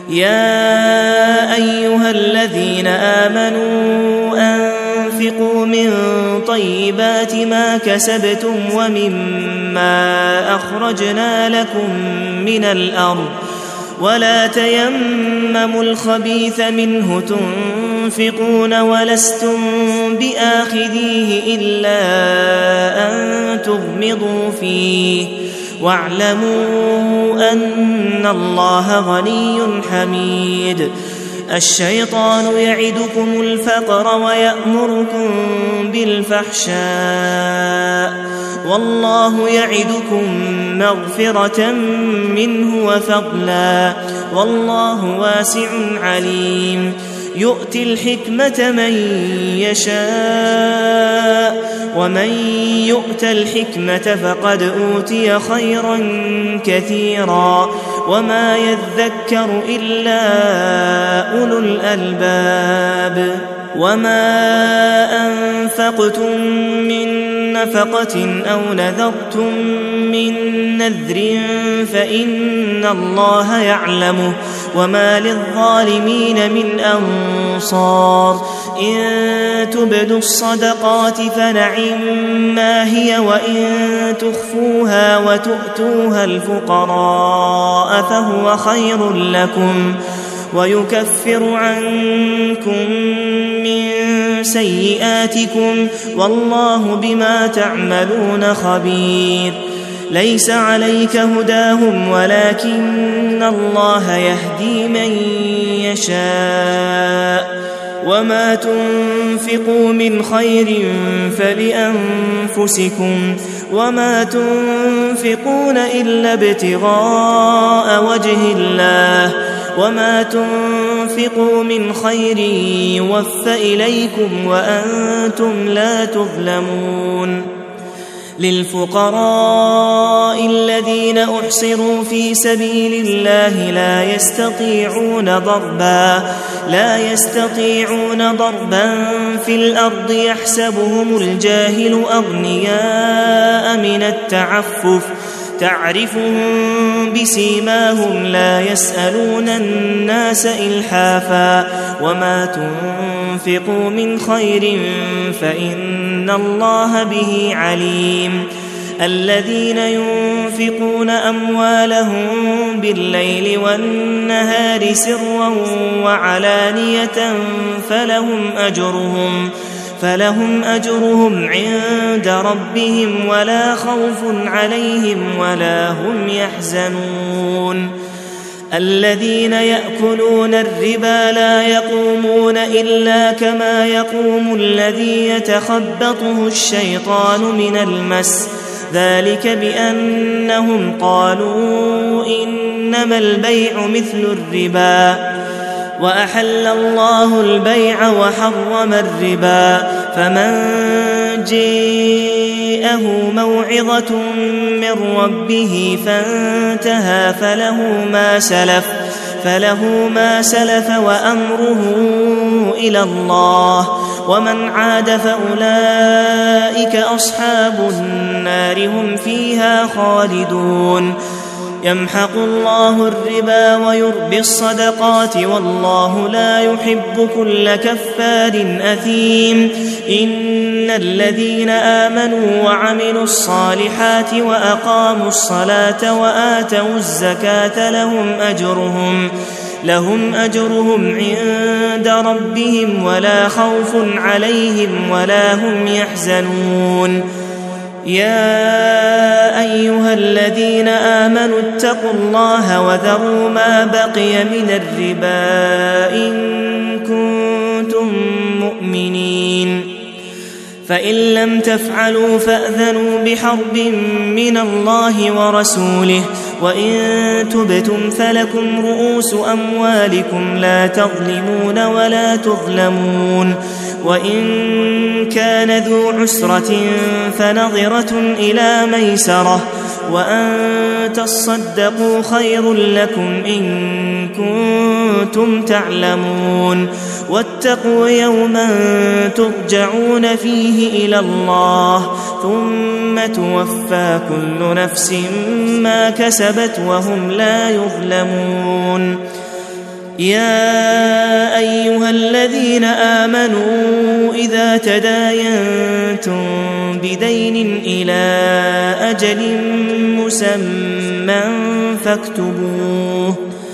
يا أيها الذين آمنوا أنفقوا من طيبات ما كسبتم ومما أخرجنا لكم من الأرض ولا تيمموا الخبيث منه تنفقون ولستم بآخذيه إلا أن تغمضوا فيه واعلموا أن الله غني حميد. الشيطان يعدكم الفقر ويأمركم بالفحشاء والله يعدكم مغفرة منه وفضلا والله واسع عليم. يؤتي الحكمة من يشاء ومن يؤت الحكمة فقد أوتي خيرا كثيرا وما يذكر إلا أولو الألباب. وما أنفقتم من نفقة أو نذرتم من نذر فإن الله يعلمه وما للظالمين من أنصار. إن تبدوا الصدقات فنعما هي وإن تخفوها وتؤتوها الفقراء فهو خير لكم ويكفر عنكم من سيئاتكم والله بما تعملون خبير. ليس عليك هداهم ولكن الله يهدي من يشاء وما تنفقوا من خير فلأنفسكم وما تنفقون إلا ابتغاء وجه الله وما تنفقوا من خير يوفى إليكم وأنتم لا تظلمون. للفقراء الذين أحصروا في سبيل الله لا يستطيعون ضربا لا يستطيعون ضربا في الأرض يحسبهم الجاهل أغنياء من التعفف تعرفهم بسيماهم لا يسألون الناس إلحافا وما تنفقوا من خير فإن الله به عليم. الذين ينفقون أموالهم بالليل والنهار سرا وعلانية فلهم أجرهم فلهم أجرهم عند ربهم ولا خوف عليهم ولا هم يحزنون. الذين يأكلون الربا لا يقومون إلا كما يقوم الذي يتخبطه الشيطان من المس ذلك بأنهم قالوا إنما البيع مثل الربا وأحل الله البيع وحرم الربا فمن جاءه موعظة من ربه فانتهى فله ما سلف فله ما سلف وأمره إلى الله ومن عاد فأولئك أصحاب النار هم فيها خالدون. يمحق الله الربا ويربي الصدقات والله لا يحب كل كفار أثيم. إن الذين آمنوا وعملوا الصالحات وأقاموا الصلاة وآتوا الزكاة لهم أجرهم لهم أجرهم عند ربهم ولا خوف عليهم ولا هم يحزنون. يا أيها الذين آمنوا اتقوا الله وذروا ما بقي من الربا إن كنتم مؤمنين فإن لم تفعلوا فأذنوا بحرب من الله ورسوله وإن تبتم فلكم رؤوس أموالكم لا تظلمون ولا تظلمون. وإن كان ذو عسرة فنظرة إلى ميسرة وأن تصدقوا خير لكم إن كنتم تعلمون. واتقوا يوما ترجعون فيه إلى الله ثم توفى كل نفس ما كسبت وهم لا يظلمون. يا أيها الذين آمنوا إذا تداينتم بدين إلى أجل مسمى فاكتبوه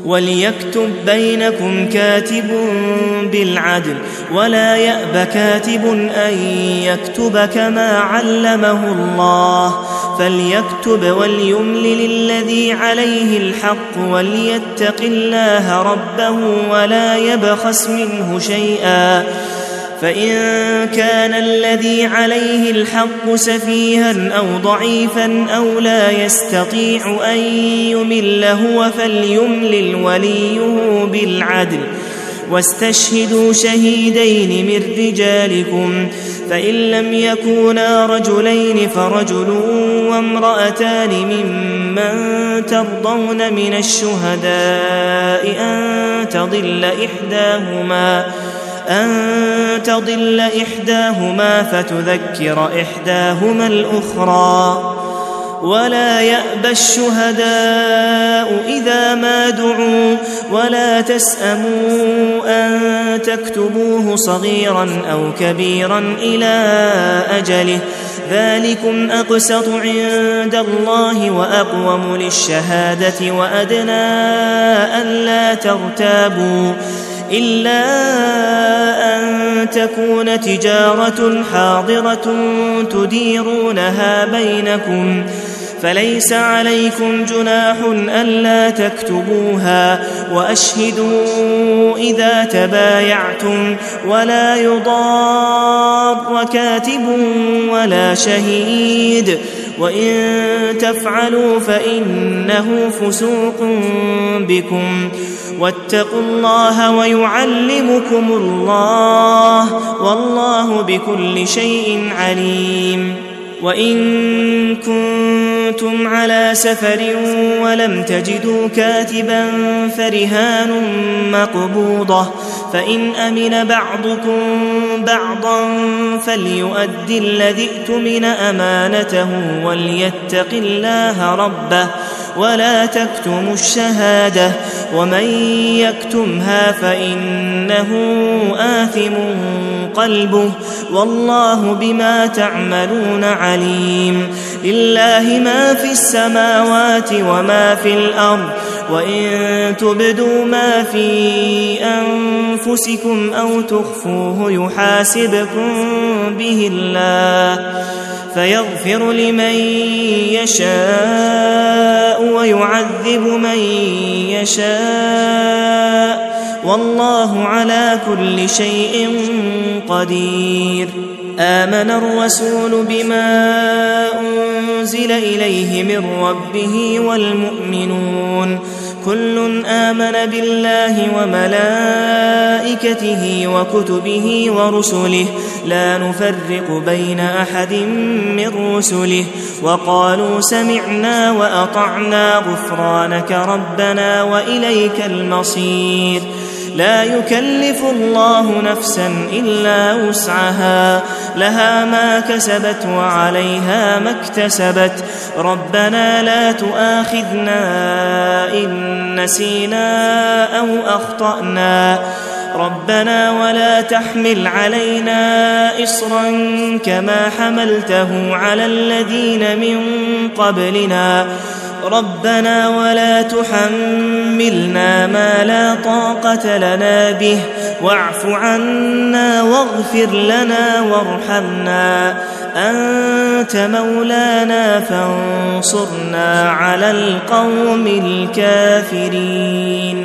وليكتب بينكم كاتب بالعدل ولا يأب كاتب أن يكتب كما علمه الله فليكتب وليملل الذي عليه الحق وليتق الله ربه ولا يبخس منه شيئا فإن كان الذي عليه الحق سفيها أو ضعيفا أو لا يستطيع أن يمل هو فليملل وليه بالعدل واستشهدوا شهيدين من رجالكم فإن لم يكونا رجلين فرجل وامرأتان ممن ترضون من الشهداء أن تضل إحداهما أن تضل إحداهما فتذكر إحداهما الأخرى ولا يأبى الشهداء إذا ما دعوا ولا تسأموا أن تكتبوه صغيرا أو كبيرا إلى أجله ذلكم أقسط عند الله وأقوم للشهادة وأدنى ألا ترتابوا إلا أن تكون تجارة حاضرة تديرونها بينكم فليس عليكم جناح ألا تكتبوها وأشهدوا إذا تبايعتم ولا يضار كاتب ولا شهيد وإن تفعلوا فإنه فسوق بكم واتقوا الله ويعلمكم الله والله بكل شيء عليم وإن كنتم على سفر ولم تجدوا كاتبا فرهان مقبوضة فإن أمن بعضكم بعضا فليؤد الذي ائتمن أمانته وليتق الله ربه ولا تكتموا الشهادة ومن يكتمها فإنه آثم قلبه والله بما تعملون عليم لله ما في السماوات وما في الأرض وإن تبدوا ما في أنفسكم أو تخفوه يحاسبكم به الله فيغفر لمن يشاء ويعذب من يشاء والله على كل شيء قدير آمن الرسول بما أنزل إليه من ربه والمؤمنون كل آمن بالله وملائكته وكتبه ورسله لا نفرق بين أحد من رسله وقالوا سمعنا وأطعنا غفرانك ربنا وإليك المصير لا يكلف الله نفسا إلا وسعها لها ما كسبت وعليها ما اكتسبت ربنا لا تؤاخذنا إن نسينا أو أخطأنا ربنا ولا تحمل علينا إصرا كما حملته على الذين من قبلنا ربنا ولا تحملنا ما لا طاقة لنا به واعف عنا واغفر لنا وارحمنا أنت مولانا فانصرنا على القوم الكافرين